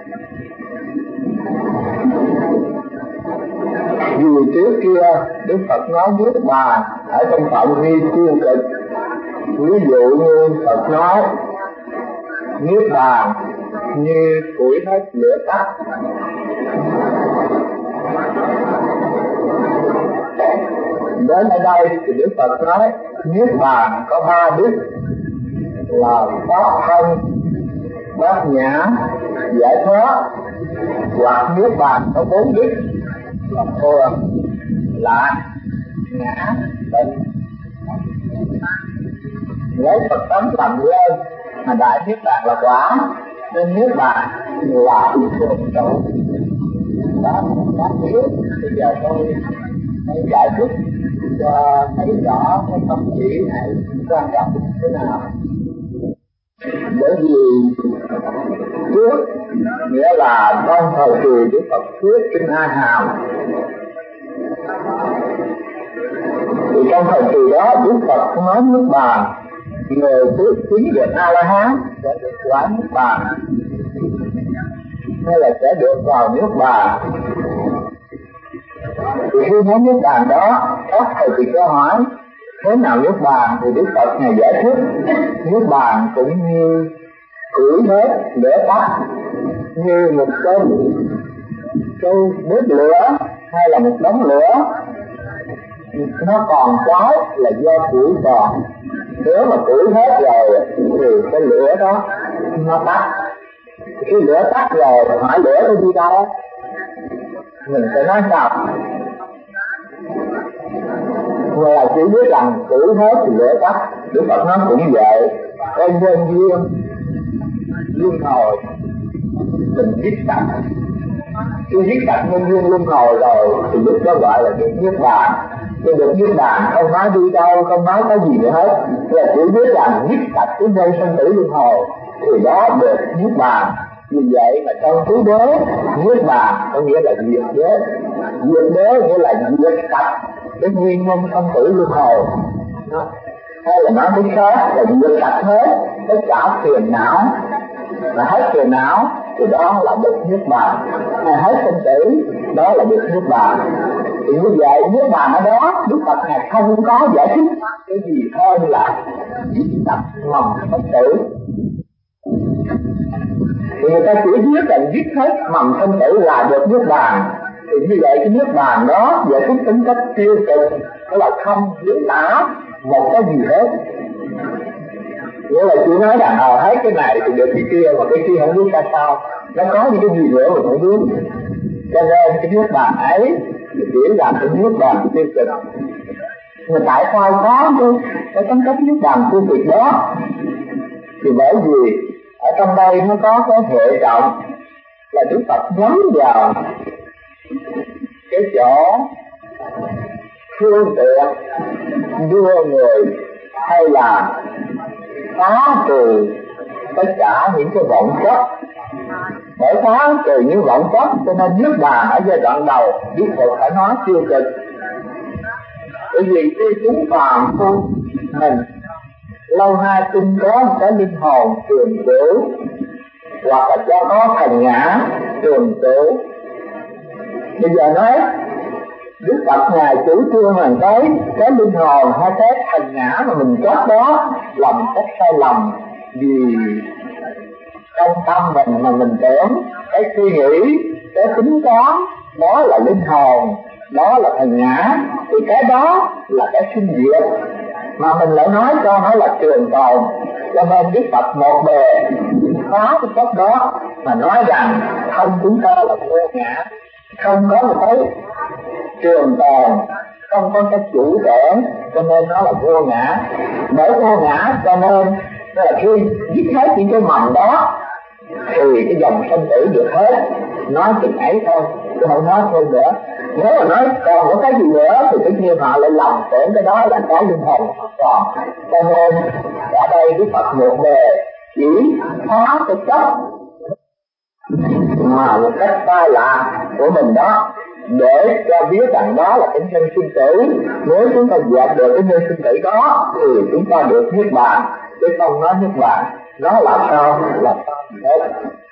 Speaker 1: Vì trước kia Đức Phật nói Niết Bàn ở trong phạm vi tiêu cực, ví dụ như Phật nói Niết Bàn như củi hết lửa tắt. Đến ở đây thì Đức Phật nói Niết Bàn có ba đức là pháp thân, bát nhã, giải thoát. Hoặc Niết Bàn có bốn đức là thường, lạc, ngã, tịnh. Lấy Phật tánh làm lên mà đại Niết Bàn là quả, nên Niết Bàn là thường trụ. Đó là biết. Bây giờ tôi tôi giải thích cho thấy rõ cái tâm chỉ này quan trọng thế nào. Bởi vì trước nghĩa là trong thời kỳ Đức Phật thuyết kinh A Hàm, thì trong thời kỳ đó Đức Phật nói Niết Bàn, người thuyết chứng được A La Hán sẽ được quả Niết Bàn, hay là sẽ được vào Niết Bàn. Thì khi nói Niết Bàn đó, các thầy thì có hỏi thế nào Niết Bàn, thì Đức Phật Ngài giải thích Niết Bàn cũng như củi hết lửa tắt, như một cái cái bếp lửa hay là một đống lửa nó còn cháy là do củi còn. Nếu mà củi hết rồi thì cái lửa đó nó tắt. Khi lửa tắt rồi hỏi lửa nó đi đâu, mình sẽ nói sao? Người là chỉ biết rằng củi hết thì lửa tắt. Đức Phật nói cũng vậy, cái nhân duyên luân hồi mình giết sạch. Khi giết sạch nhân duyên luân hồi rồi thì lúc đó gọi là được Niết Bàn. Thì được Niết Bàn không nói đi đâu, không nói cái gì nữa hết, là chỉ biết rằng giết sạch cái dây sinh tử luân hồi thì đó được Niết Bàn. Vì vậy mà trong tứ đế, Niết Bàn có nghĩa là diệt đế. Diệt đế nghĩa là diệt sạch cái nguyên nhân sinh tử luân hồi. Hay là nói cái khác là diệt sạch hết tất cả phiền não. Mà hết phiền não thì đó là được Niết Bàn. Mà hết sinh tử đó là được Niết Bàn. Thì như vậy Niết Bàn ở đó Đức Phật này không có giải thích cái gì hơn là giết sạch mầm sinh tử. Thì người ta chỉ biết là giết hết mầm sinh tử là được Niết Bàn. Thì như vậy cái Niết Bàn đó giải thích tính cách tiêu cực, đó là không diễn tả một cái gì hết. Nghĩa là chỉ nói rằng ờ hết cái này thì được cái kia, mà cái kia không biết ra sao, nó có những cái gì nữa mà không biết. Cho nên cái Niết Bàn ấy chỉ là cái Niết Bàn tiêu cực. Mà tại sao có cái cái tính cách Niết Bàn tiêu cực đó? Thì bởi vì ở trong đây nó có cái hệ trọng là Đức Phật nhắm vào cái chỗ phương tiện đưa người hay là phá trừ tất cả những cái vọng chấp. Bởi phá trừ những vọng chấp cho nên Niết Bàn ở giai đoạn đầu Đức Phật phải nói tiêu cực. Bởi vì khi chúng phàm phu mình lâu nay tin có một cái linh hồn trường cửu, hoặc là cho có thần ngã trường cửu. Bây giờ nói Đức Phật Ngài chủ trương rằng cái cái linh hồn hay cái thần ngã mà mình chấp đó là một cách sai lầm. Vì trong tâm mình mà mình tưởng cái suy nghĩ, cái tính toán đó là linh hồn, đó là thần ngã, thì cái đó là cái sinh diệt, mà mình lại nói cho nó là trường tồn. Cho nên Đức Phật một bề phá cái chấp đó mà nói rằng thân chúng ta là vô ngã, không có một cái trường tồn, không có cái chủ thể, cho nên nó là vô ngã. Bởi vô ngã cho nên là khi dứt hết những cái mầm đó thì cái dòng sinh tử được hết. Nói chừng ấy thôi, chứ không nói thêm nữa. Nếu mà nói còn có cái gì nữa thì tất nhiên họ lại lầm tưởng cái đó là có linh hồn còn. Cho nên ở đây Đức Phật một đề chỉ phá cái chấp mà một cách sai lạc của mình đó, để cho biết rằng đó là cái nhân sinh tử. Nếu chúng ta dẹp được cái nhân sinh tử đó thì chúng ta được niết bàn, chứ không nói niết bàn nó là sao là sao hết.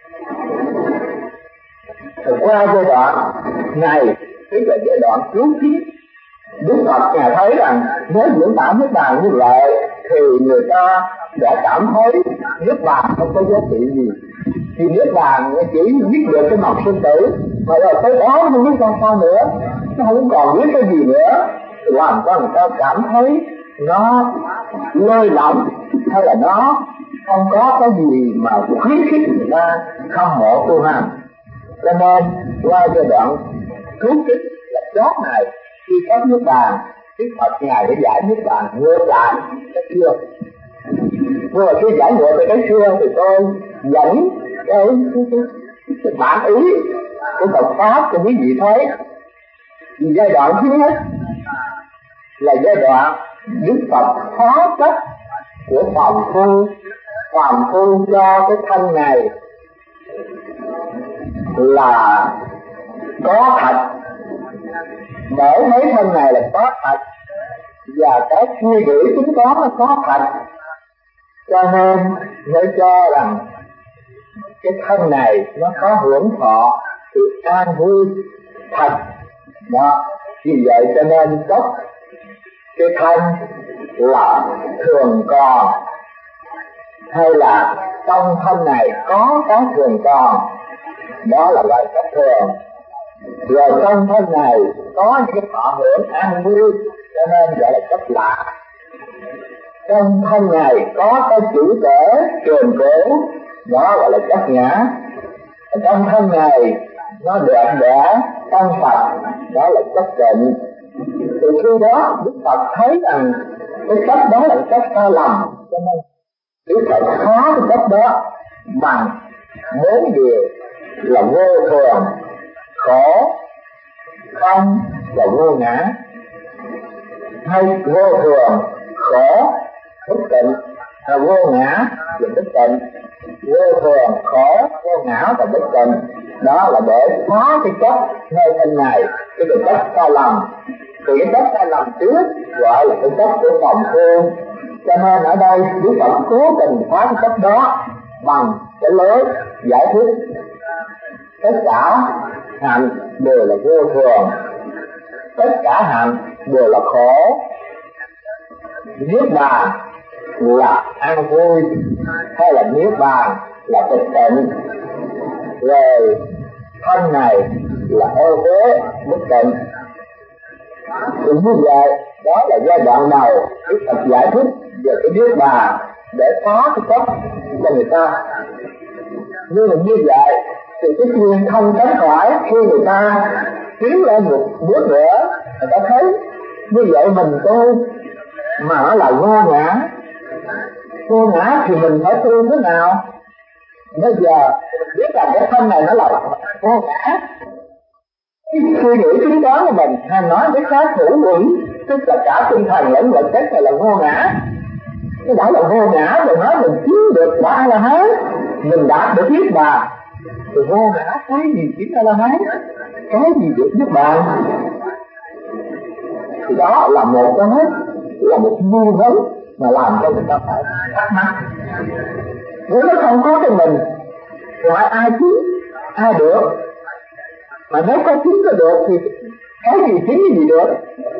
Speaker 1: Qua giai đoạn này, tức là giai đoạn cứu kiếp, Đức Phật Ngài thấy rằng nếu diễn tả niết bàn như vậy thì người ta đã cảm thấy niết bàn không có giá trị gì. Thì niết bàn chỉ giết được cái mầm sinh tử, mà rồi tới đó không biết làm sao nữa, nó không còn biết cái gì nữa, làm cho người ta cảm thấy nó lơi lỏng, hay là nó không có cái gì mà khuyến khích người ta hâm mộ tu hành. Cho nên qua giai đoạn cứu kích là chót này, khi có niết bàn, Đức Phật Ngài để giải niết bàn ngược lại cái xưa. Nhưng mà khi giải ngược về cái xưa thì tôi dẫn cái, cái, cái, cái bản ý của Phật Pháp cho quý vị thấy. Giai đoạn thứ nhất là giai đoạn Đức Phật phá chấp của phàm phu, phàm phu cho cái thân này là có thật, bởi mấy thân này là có thật, và cái suy nghĩ chúng có nó có thật, cho nên mới cho rằng cái thân này nó có hưởng thọ sự an vui thật đó. Vì vậy cho nên có cái thân là thường còn, hay là trong thân này có cái thường còn, đó là loại chất thường. Rồi trong thân này có những cái thọ hưởng an vui, cho nên gọi là chất lạ. Trong thân này có cái chủ thể trường cổ, đó gọi là chất nhã. Trong thân này nó đẹp đẽ tăng Phật, đó là chất tịnh. Từ khi đó Đức Phật thấy rằng cái chất đó là chất sai lầm, cho nên Đức Phật phá cái chất đó bằng bốn điều là vô thường, khổ, không và vô ngã. Hay vô thường, khổ, bất tịnh, là vô ngã và bất tịnh. Vô thường, khổ, vô ngã và bất tịnh, đó là để phá cái chấp nơi thân này, cái cái chấp sai lầm. Thì cái chấp sai lầm trước gọi là cái chấp của phàm phu. Cho nên ở đây Đức Phật cố tình phá cái chấp đó bằng cái lối giải thích tất cả hạnh đều là vô thường, tất cả hạnh đều là khổ, niết bàn là an vui, hay là niết bàn là tịch tịnh, rồi thân này là ô uế bất tịnh. Thì như vậy đó là giai đoạn đầu Đức Phật giải thích về cái niết bàn để phá cái chấp cho người ta. Nhưng mà như vậy thì tất nhiên không tránh khỏi khi người ta tiến lên một bước nữa, người ta thấy như vậy mình tu mà nó là vô ngã. Vô ngã thì mình phải tu thế nào? Bây giờ biết rằng cái thân này nó là vô ngã, suy nghĩ tính toán của mình, hay nói cái khác hữu quỷ, tức là cả tinh thần lẫn vật chất này là vô ngã. Cái đó là vô ngã rồi, nói mình chiếm được ba la hán, mình đạt được niết bàn. Thì vô ngã cái gì chiếm ba la hán, cái gì được niết bàn? Thì đó là một cái, là một nghi vấn mà làm cho người ta phải thắc mắc. Nếu nó không có cái mình thì hỏi ai chiếm, ai được? Mà nếu có chiếm có được thì cái gì chiếm cái gì được?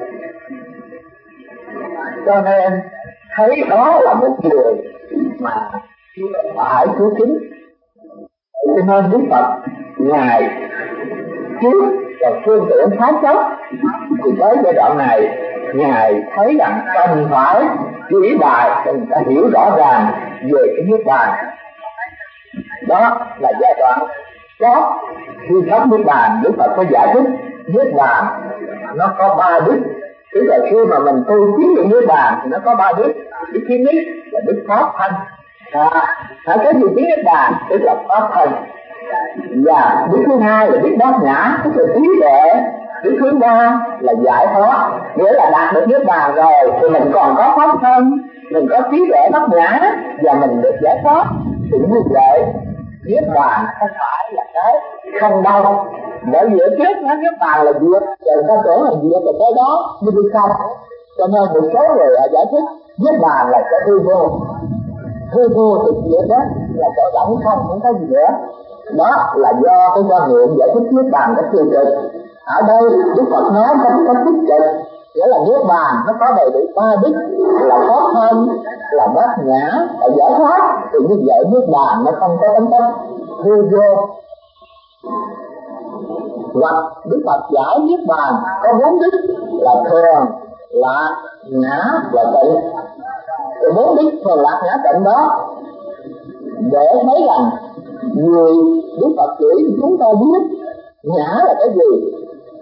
Speaker 1: Cho nên thấy đó là một điều mà phải cứu kính. Cho nên Đức Phật Ngài trước là phương tiện phá chấp, thì tới giai đoạn này Ngài thấy rằng cần phải chỉ bài cho người ta hiểu rõ ràng về cái niết bàn. Đó là giai đoạn có. Khi pháp niết bàn, Đức Phật có giải thích niết bàn nó có ba đức. Tức là khi mà mình tu chứng được niết bàn thì nó có ba đức. Đức thứ nhất là đức pháp thân. À, cái gì chứng niết bàn tức là pháp thân. Và đức thứ hai là đức bát nhã, tức là trí tuệ. Đức thứ ba là giải thoát. Nghĩa là đạt được niết bàn rồi thì mình còn có pháp thân, mình có trí tuệ bát nhã và mình được giải thoát. Thì như vậy niết bàn không phải là cái không đâu. Bởi vì ở trước nó niết bàn là diệt, rồi ta tưởng là diệt rồi tới đó như đi không. Cho nên một số người đã giải thích niết bàn là cái hư vô. Hư vô thì diệt đó là chỗ rỗng không, không có gì nữa. Đó là do cái quan niệm giải thích niết bàn có tiêu cực. Ở đây Đức Phật nói có có tích cực, nghĩa là niết bàn nó có đầy đủ ba đức là pháp thân, là bát nhã, là giải thoát. Thì như vậy niết bàn nó không có tính chất hư vô. Hoặc Đức Phật giải niết bàn có bốn đức là thường, lạc, ngã và tịnh. Thì bốn đức thường, lạc, ngã, tịnh đó để thấy rằng người Đức Phật chỉ chúng ta biết ngã là cái gì.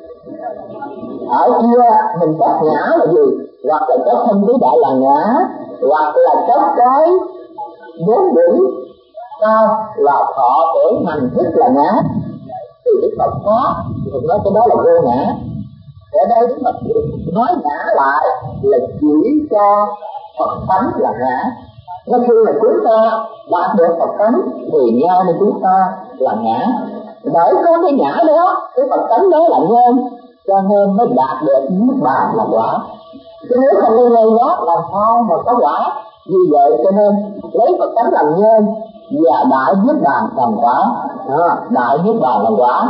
Speaker 1: Ở kia mình chấp ngã là gì? Hoặc là chấp thân tứ đại là ngã, hoặc là chấp cái bốn điểm sao là thọ tưởng hành thức là ngã. Thì Đức Phật có thì nói cái đó là vô ngã. Ở đây Đức Phật nói ngã lại là chỉ cho Phật tánh là ngã. Nó khi mà chúng ta đạt được Phật tánh thì nhau với chúng ta là ngã. Bởi có cái ngã đó, cái Phật tánh đó là nhân, cho nên mới đạt được niết bàn là quả. Chứ nếu không có nhân đó làm sao mà có quả. Vì vậy cho nên lấy Phật tánh làm nhân và đại niết bàn làm quả. À, đại niết bàn làm quả.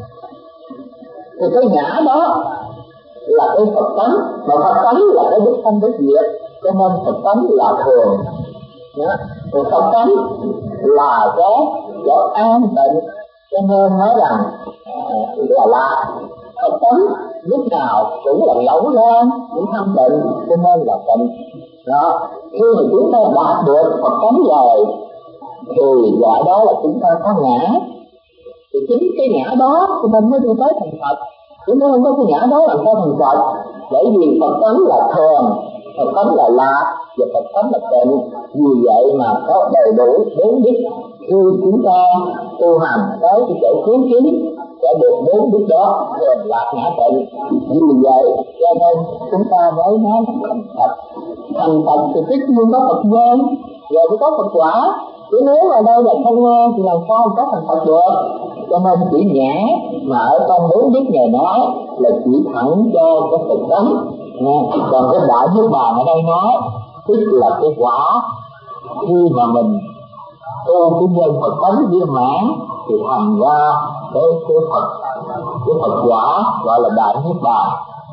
Speaker 1: Thì cái ngã đó là cái Phật tánh, mà Phật tánh là cái đức sanh đức diệt, cho nên Phật tánh là thường. Thì Phật tánh là cái chỗ an tịnh, cho nên nói rằng là lạ. Phật tánh lúc nào cũng là lẩu loan, cũng thanh tịnh, cho nên là tịnh. Đó, khi mà chúng ta đạt được Phật tánh rồi thì gọi đó là chúng ta có ngã. Thì chính cái ngã đó cho nên mới đi tới thành Phật. Chứ nếu không có cái ngã đó làm sao thành Phật? Bởi vì Phật tánh là thường, Phật tánh là lạ và Phật tánh là tịnh. Vì vậy mà có đầy đủ bốn đức. Khi chúng ta tu hành tới cái chỗ cứu kiến sẽ được bốn đức đó, thường, lạc, ngã, tịnh. Vì vậy cho nên chúng ta mới nói thành Phật. Thành Phật thì tất nhiên có Phật nhân, rồi mới có Phật quả. Chứ nếu mà đây là không ngon thì làm sao có thành Phật được. Cho nên chỉ nhã mà ở trong bốn đức này nói là chỉ thẳng cho cái Phật tánh. Còn cái đại niết bàn ở đây nói tức là cái quả. Khi mà mình tu cái nhân Phật tánh viên mãn thì thành ra cái, cái Phật cái Phật quả gọi là đại niết bàn.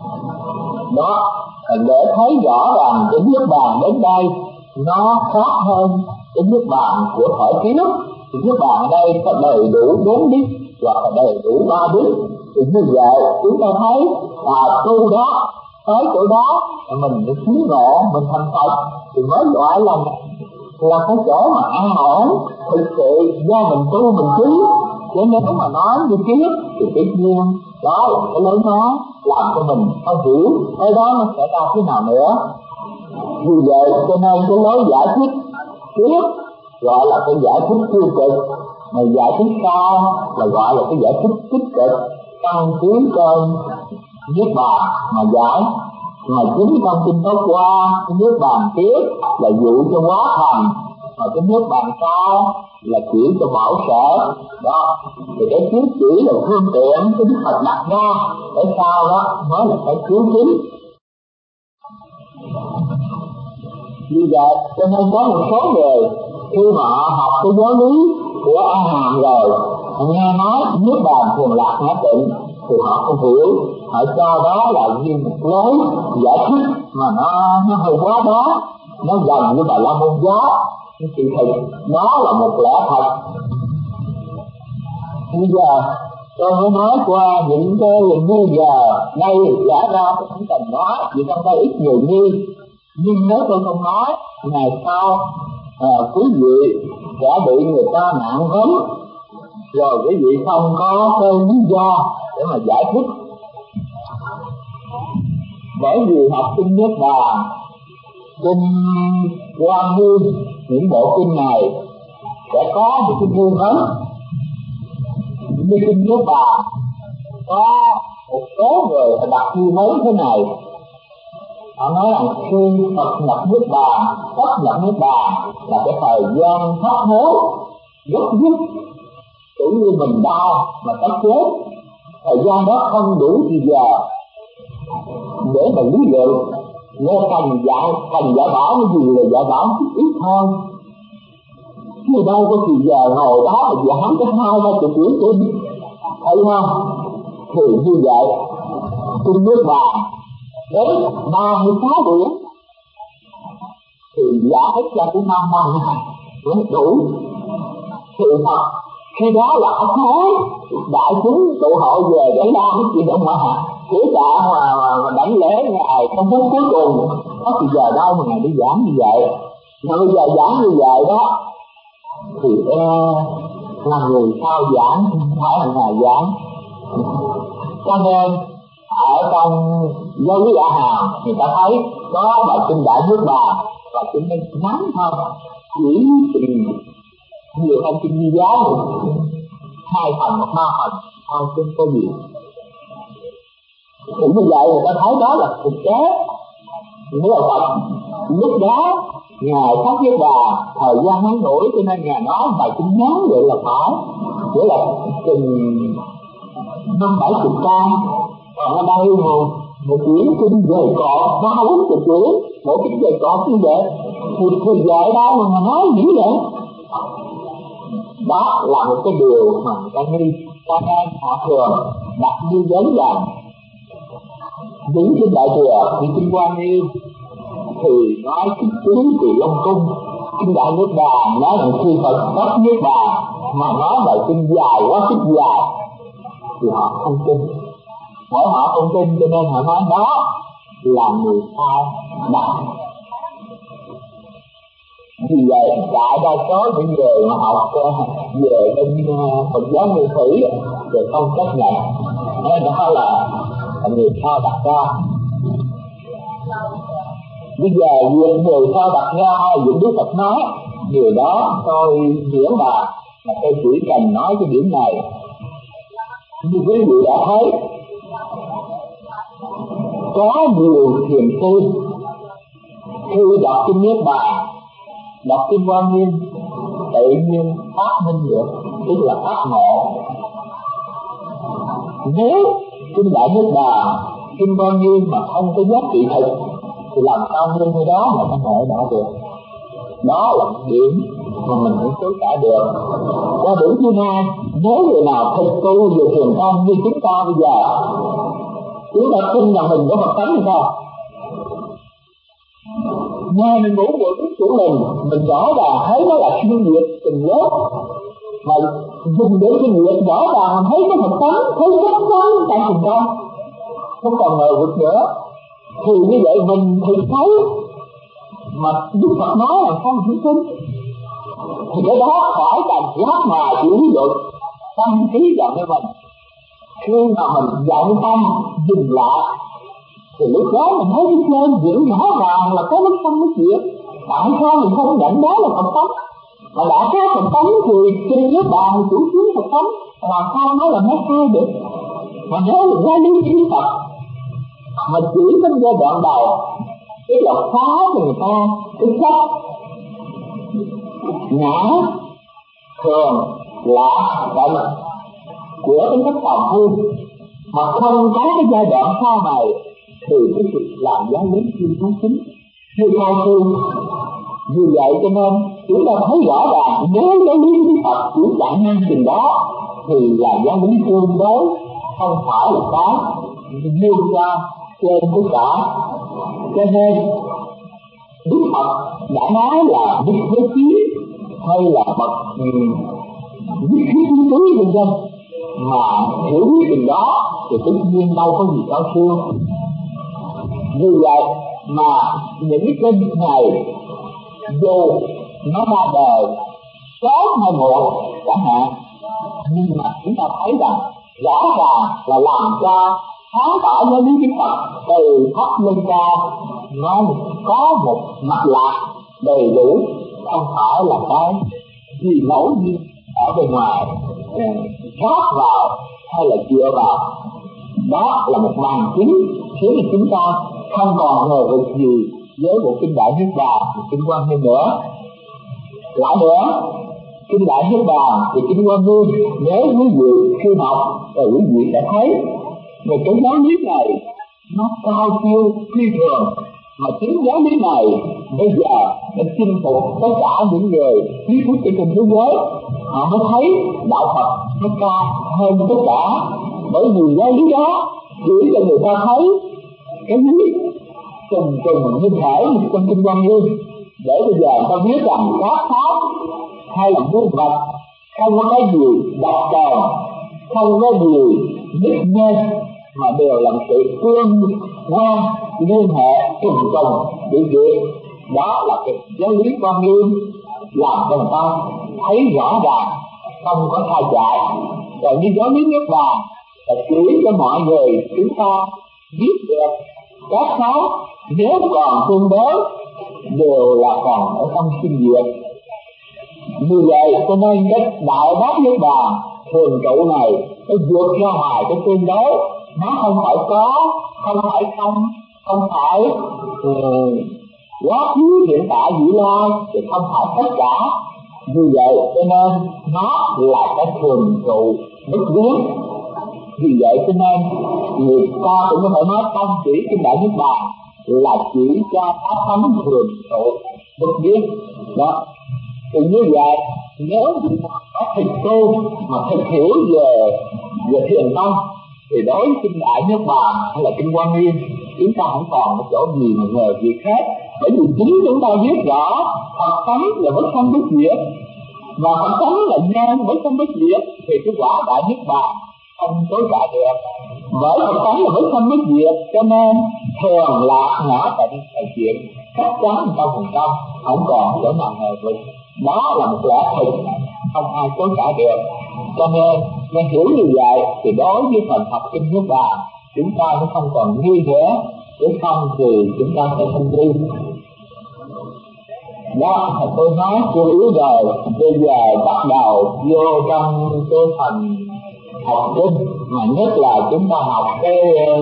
Speaker 1: Đó, để thấy rõ ràng cái niết bàn đến đây nó khác hơn cái niết bàn của thời trước. Thì niết bàn ở đây có đầy đủ bốn đức hoặc là đầy đủ ba đức. Thì như vậy chúng ta thấy à, tu đó tới chỗ đó mình được chứng ngộ, mình thành Phật thì mới gọi là là cái chỗ mà an ổn. Thực sự do mình tu mình chứng. Chứ nếu mà nói như kiếp thì tất nhiên đó là cái lối nói làm cho mình không hiểu tới đó nó sẽ ra thế nào nữa. Vì vậy cho nên cái lối giải thích kiếp gọi là cái giải thích tiêu cực, mà giải thích sau là gọi là cái giải thích tích cực, tăng tiến cơn niết bàn mà giải. Mà chính trong kinh Pháp Hoa cái niết bàn trước là dụ cho quá thành, mà cái niết bàn sau là chỉ cho bảo sở. Đó thì cái trước chỉ là phương tiện cái Đức Phật đặt ra, cái sau đó mới là cái cứu chính. Vì vậy cho nên có một số người khi mà họ học cái giáo lý của A Hàm rồi, họ nghe nói niết bàn thường lạc ngã tịnh thì họ không hiểu, họ cho đó là như một lối giải thích mà nó nó hơi quá đó, nó gần như Bà La Môn giáo. Thì thực đó là một lẽ thật. Bây giờ tôi mới nói qua những cái như giờ đây giả ra tôi không cần nói vì trong đây ít nhiều như. Nhưng nếu tôi không nói ngày sau à, quý vị sẽ bị người ta nạn vấn, rồi quý vị không có cái lý do để mà giải thích. Bởi vì học kinh Niết Bàn, kinh Quan Nghiêm, những bộ kinh này sẽ có một cái nghi vấn. Như kinh Niết Bàn có một số người đặt nghi vấn thế này. Họ nói rằng khi Phật nhập Niết Bàn, tất nhập Niết Bàn là cái thời gian hấp hối, gấp rút, cũng như mình đau mà sắp chết. Thời gian đó không đủ thì giờ để mà lý luận, nghe thành dạy, thành dạy bảo cái gì là dạy bảo chút ít thôi. Chứ đâu có thì giờ ngồi đó mà giảng cái hai ba chục quyển kinh, thấy không? Thì như vậy, kinh Niết Bàn đến ba mươi sáu quyển thì giả hết cho cũng năm năm mới đủ. Sự thật khi đó là ông nói đại chúng tụ hội về để lo cái chuyện ông mà kể cả mà, mà, mà đảnh lễ ngài trong phút cuối cùng, có thì giờ đâu mà ngài đi giảng như vậy. Mà bây giờ giảng như vậy đó thì e là người sao giảng không phải là ngài giảng. Cho nên ở trong giáo lý A Hàm người ta thấy có bài kinh Đại Niết Bàn và kinh ngắn thôi, chỉ nhiều hơn kinh Di Giáo hai phần hoặc ba phần thôi chứ không có gì. Thì như vậy người ta thấy đó là thực tế. Nếu là Phật lúc đó ngài sắp Niết Bàn thời gian ngắn ngủi cho nên ngài nói bài kinh ngắn vậy là phải, nghĩa là chừng năm bảy chục trang. Còn ở đây một một quyển kinh về cọ ba bốn chục quyển, một kinh về cọ như vậy thì thì vậy đâu mà mà nói dữ vậy. Đó là một cái điều mà người ta nghi, cho nên họ thường đặt nghi vấn rằng những kinh Đại Thừa, những kinh Quan Nghiêm thì nói cái tướng Kỳ Long Cung, kinh Đại Niết Bàn nói rằng khi Phật sắp Niết Bàn, mà nói bài kinh dài quá sức dài thì họ không tin. Bởi họ không tin cho nên họ nói đó là người sai đặt. Vì vậy đại đa số những người mà học về bên Phật giáo Nguyên Thủy thì không chấp nhận, nên đó là người sao đặt ra. Bây giờ việc người sao đặt ra những Đức Phật nói điều đó tôi hiểu mà mà tôi chỉ cần nói cái điểm này. Như quý vị đã thấy, có nhiều thiền sư khi đọc kinh Niết Bàn, đọc kinh Quan Nghiêm tự nhiên phát minh được, tức là phát ngộ. Nếu kinh Đại Niết Bàn, kinh Quan Nghiêm mà không có giá trị thực thì làm sao như thế đó mà không ngộ đó được. Đó là một điểm mà mình phải chối cãi được. Qua điểm thứ hai, nếu người nào thực tu về thiền tông như chúng ta bây giờ, chúng ta tin rằng mình có Phật tánh hay không? Nghe mình ngủ quẩn của mình, mình rõ ràng thấy nó là chuyên nghiệp tình lớp, mà dùng để chuyên nghiệp rõ ràng thấy cái Phật tánh, thấy chắc chắn tại thiền tông, không còn ngờ vực nữa. Thì như vậy mình thì thấy mà Đức Phật nói là không hiểu tin, thì cái đó khỏi cần giác mà chỉ lý luận tâm trí dần cho mình. Khi mà mình dạy tâm dừng lại thì lúc đó mình thấy cái trên diễn rõ ràng là cái lúc tâm cái chuyện. Tại sao mình không nhận đó là Phật tánh, mà đã có Phật tánh thì trên nước bàn chủ chiến Phật tánh, làm sao nói là nó sai được. Mà nếu mình ra lý trí Phật mà chỉ đến giai đoạn đầu, tức là phá cho người ta cái chấp ngã thường lạ tận của cái cách tầm hư, mà không có cái giai đoạn sau này thì cái sự làm giáo lý chưa có chính, chưa cao sư. Vì vậy cho nên chúng ta thấy rõ ràng nếu giáo lý của Phật chỉ chặn ngang chừng đó thì là giáo lý tương đối, không phải là cái nêu ra trên tất cả. Cho nên Đức Phật đã nói là Đức Thế Chí hay là Phật Đức Thế Chí túi vân vân, mà hiểu biết tình đó thì tất nhiên đâu có gì cao siêu. Vì vậy mà những cái kinh này dù nó ra đời sớm hay muộn chẳng hạn, nhưng mà chúng ta thấy rằng rõ ràng là làm cho sáng tỏ giáo lý Đức Phật từ thấp lên cao nó có một mạch lạc đầy đủ, không phải là cái gì ngẫu nhiên ở bên ngoài rót vào hay là dựa vào. Đó là một bằng chứng khiến cho chúng ta không còn ngờ vực gì với bộ kinh Đại Niết Bàn, kinh Quan Nghiêm nữa. Lại nữa, kinh Đại Niết Bàn thì kinh Quan Nghiêm, nếu quý vị khi học thì quý vị sẽ thấy về cái giáo lý này nó cao siêu phi thường, mà chính giáo lý này bây giờ đã chinh phục tất cả những người trí thức trên thế giới. Họ mới thấy đạo Phật nó cao hơn tất cả, bởi vì giáo lý đó chỉ cho người ta thấy cái lý trùng trùng như thể trong kinh Quan Nghiêm, để bây giờ ta biết rằng các pháp hay là muôn vật không có cái gì đặc tồn, không có gì đích nên, mà đều là sự tương quan liên hệ trùng trùng bị diệt. Đó là cái giáo lý Quan Nghiêm làm cho người ta thấy rõ ràng, không có sai chạy. Rồi như giáo lý Niết Bàn là chỉ cho mọi người chúng ta biết được các pháp nếu còn tương đối đều là còn ở trong sinh diệt. Như vậy cho nên cái Đại Bát Niết Bàn thường trụ này nó vượt ra ngoài cái tương đối, nó không phải có, không phải không, không phải uh, quá khứ hiện tại vị lai, thì không phải tất cả. Như vậy cho nên nó là cái thường trụ bất biến. Vì vậy cho nên người ta cũng có thể nói không chỉ kinh Đại Niết Bàn là chỉ cho pháp tánh thường trụ bất biến. Đó thì như vậy, nếu có thực tu mà thực hiểu về về thiền tông thì đối với kinh Đại Niết Bàn hay là kinh Quan Nghiêm chúng ta không còn một chỗ gì mà ngờ gì khác, bởi vì chính chúng ta biết rõ Phật tánh là bất sanh bất diệt, và Phật tánh là nhân bất sanh bất diệt, thì cái quả Đại Niết Bàn không chối cãi được. Bởi Phật tánh là bất sanh bất diệt cho nên thường lạc ngã tại tại chuyện chắc chắn một trăm phần trăm, không còn chỗ nào ngờ vực. Đó là một lẽ thực không ai chối cãi được. Cho nên nên hiểu như vậy thì đối với phần học kinh Niết Bàn chúng ta nó không còn nghi nữa, nếu không thì chúng ta sẽ không đi. Đó là tôi nói chưa yếu rồi. Bây giờ bắt đầu vô trong cái phần học kinh, mà nhất là chúng ta học cái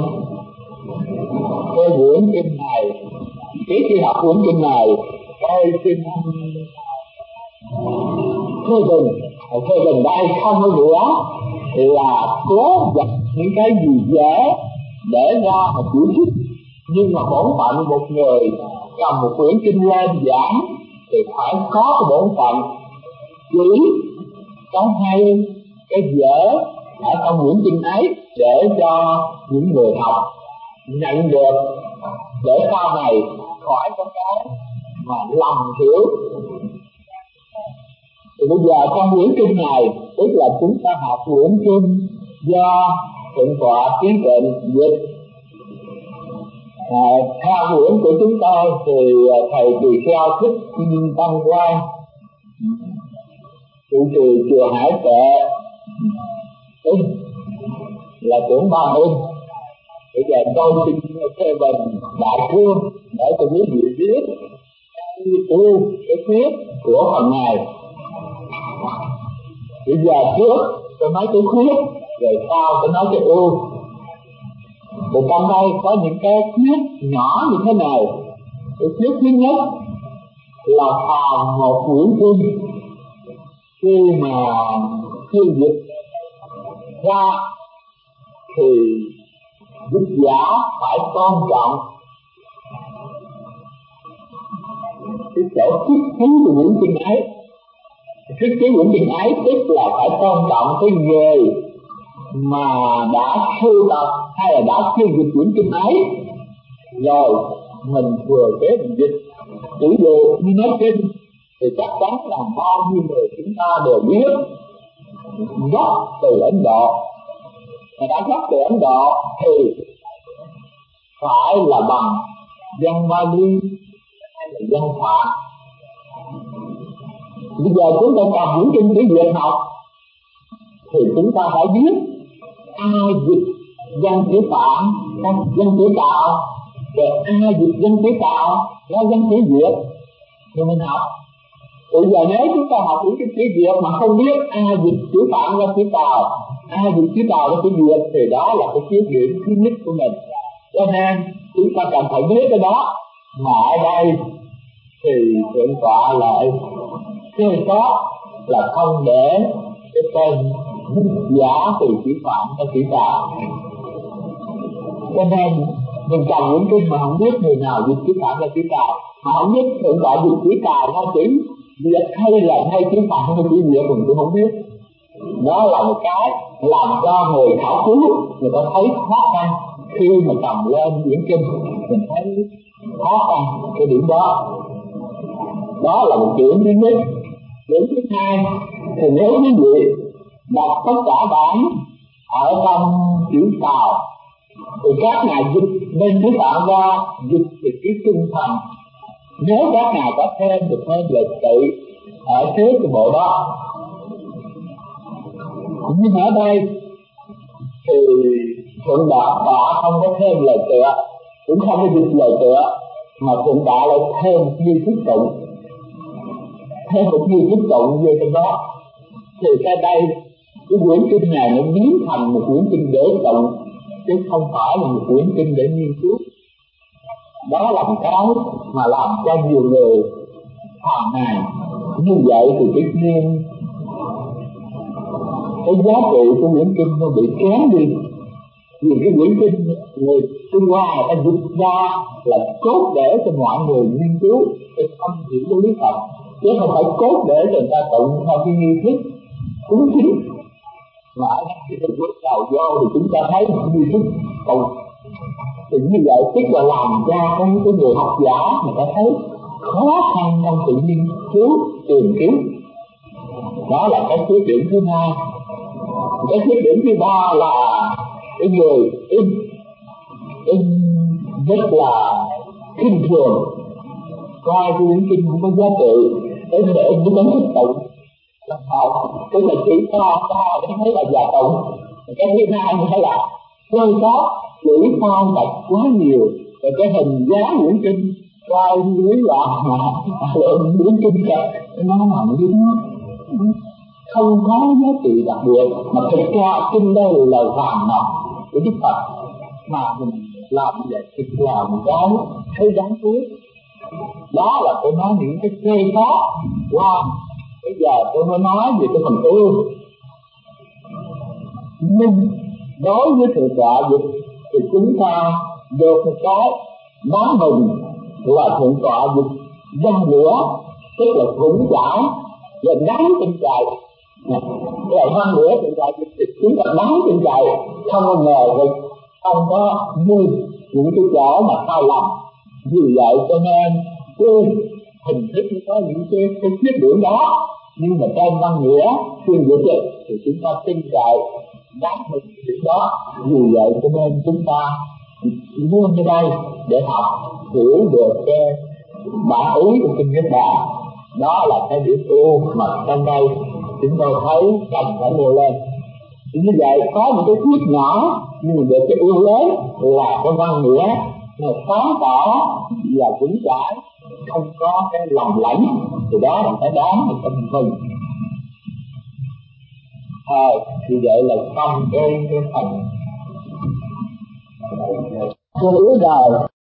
Speaker 1: cái quyển kinh này. Trước khi học quyển kinh này, cái kinh phê bình, phê bình đây không có nghĩa là cố dập những cái gì dễ để ra một quyển thích, nhưng mà bổn phận một người cầm một quyển kinh lên giảng thì phải có cái bổn phận chỉ cái hay, cái dở ở trong quyển kinh ấy để cho những người học nhận được, để sau này khỏi có cái mà lầm hiểu. Thì bây giờ trong quyển kinh này, tức là chúng ta học quyển kinh do Thượng tọa Trí Tịnh dịch. À, theo quyển của chúng tôi thì thầy Tỳ Kheo Thích Văn Quang, trụ trì chùa Hải Tuệ là trưởng ban in. Bây giờ tôi xin phê bình đại cương để cho quý vị biết cái ưu cái khuyết của phần này. Bây giờ trước tôi nói cái khuyết, rồi sau tôi nói cái ưu. Thì trong đây có những cái khuyết nhỏ như thế này. Cái khuyết thứ nhất là vào một quyển kinh khi mà phiên dịch ra thì dịch giả phải tôn trọng cái chỗ thiết kế của quyển kinh ấy. Thiết kế quyển kinh ấy tức là phải tôn trọng cái người mà đã sưu tập hay là đã phiên dịch quyển kinh ấy, rồi mình vừa kế mình dịch. Ví dụ như nói kinh thì chắc chắn là bao nhiêu người chúng ta đều biết gốc từ Ấn Độ, mà đã gốc từ Ấn Độ thì phải là bằng văn Bali hay là văn Phạn. Bây giờ chúng ta cầm những kinh chữ Việt học thì chúng ta phải biết ai dịch văn chữ Phạm hay văn chữ Tàu, rồi ai dịch văn chữ Tàu ra văn chữ Việt thì mình học. Bây giờ nếu chúng ta học những cái chữ Việt mà không biết ai dịch chữ Phạm ra chữ Tàu, ai dịch chữ Tàu ra chữ Việt, thì đó là cái khuyết điểm thứ nhất của mình. Cho nên chúng ta cần phải biết cái đó. Mà ở đây thì Thượng Tọa lại sơ sót là không để cái tên giả từ chữ Phạm ra chữ Tàu. Cho nên mình cần những kinh mà không biết người nào dịch chữ Phạm ra chữ Tàu, mà không biết Thượng Tọa dịch chữ Tàu ra chữ Việt hay là hay chữ Phạm hay chữ Việt mình cũng không biết. Đó là một cái làm cho người khảo cứu người ta thấy khó khăn khi mà cầm lên diễn kinh, mình thấy khó khăn cái điểm đó. Đó là một điểm thứ nhất. Điểm thứ hai thì nếu quý vị đọc tất cả bản ở trong chữ Tàu thì các ngài dịch nên chữ Phạm ra, dịch thì cái tinh thần. Nếu các ngài có thêm được thêm lịch tự ở trước cái bộ đó. Nhưng ở đây thì Thượng Tọa Tọa không có thêm lời tựa, cũng không có dịch lời tựa, mà Thượng Tọa lại thêm như thuyết tụng, thêm một như thuyết tụng vô trong đó. Thì cái đây cái quyển kinh này nó biến thành một quyển kinh để tụng, chứ không phải là một quyển kinh để nghiên cứu. Đó là một cái mà làm cho nhiều người phàn nàn. Như vậy thì tất nhiên cái giá trị của quyển kinh nó bị kém đi. Vì cái quyển kinh người Trung Hoa người ta dịch ra là cốt để cho mọi người nghiên cứu để thâm hiểu của lý Phật, chứ không phải cốt để cho người ta tụng theo cái nghi thức cúng thí. Mà ở đây thì bước đầu vô thì chúng ta thấy một nghi thức tụng. Thì như vậy tức là làm cho cái, cái người học giả người ta thấy khó khăn trong tự nhiên cứu tìm kiếm. Đó là cái khuyết điểm thứ hai. Cái khuyết điểm thứ ba là cái người in in rất là khinh thường, coi cái quyển kinh không có giá trị, in để in cái đánh thức tụng là một, tức là chỉ to to để thấy là già tụng. Cái thứ hai nữa là hơi có chữ phong bạch quá nhiều, rồi cái hình dáng quyển kinh coi như lý loạn mà lượng quyển kinh kẹt nó làm như nó không có giá trị đặc biệt. Mà thực ra kinh đây là vàng ngọc của Đức Phật, mà mình làm như vậy thì là một cái thấy đáng tiếc. Đó là tôi nói những cái kê khó. Wow, bây giờ tôi mới nói về cái phần ưu. Nhưng đối với Thượng Tọa dịch thì chúng ta được một cái đáng mừng là Thượng Tọa dịch văn nghĩa, tức là vững chãi và đáng tin cậy. Rồi văn nghĩa Thượng Tọa dịch thì chúng ta đáng tin cậy, không có ngờ nghịch, không có như những cái chỗ mà sai lầm. Vì vậy cho nên cái hình thức nó có những cái, cái khuyết điểm đó, nhưng mà trên văn nghĩa chuyên dịch thì chúng ta tin cậy đáng mừng điểm đó. Vì vậy cho nên chúng ta luôn ở đây để học hiểu được cái bản ý của kinh Niết Bàn. Đó là cái điểm ưu mà trong đây chúng tôi thấy cần phải nêu lên. Như vậy có một cái khuyết nhỏ, nhưng được cái ưu lớn là cái văn nghĩa nó sáng tỏ và vững chãi, không có cái lòng lãnh, thì đó là cái đáng mình tâm mừng. Thôi, như vậy là xong cái, cái phần tôi yếu đời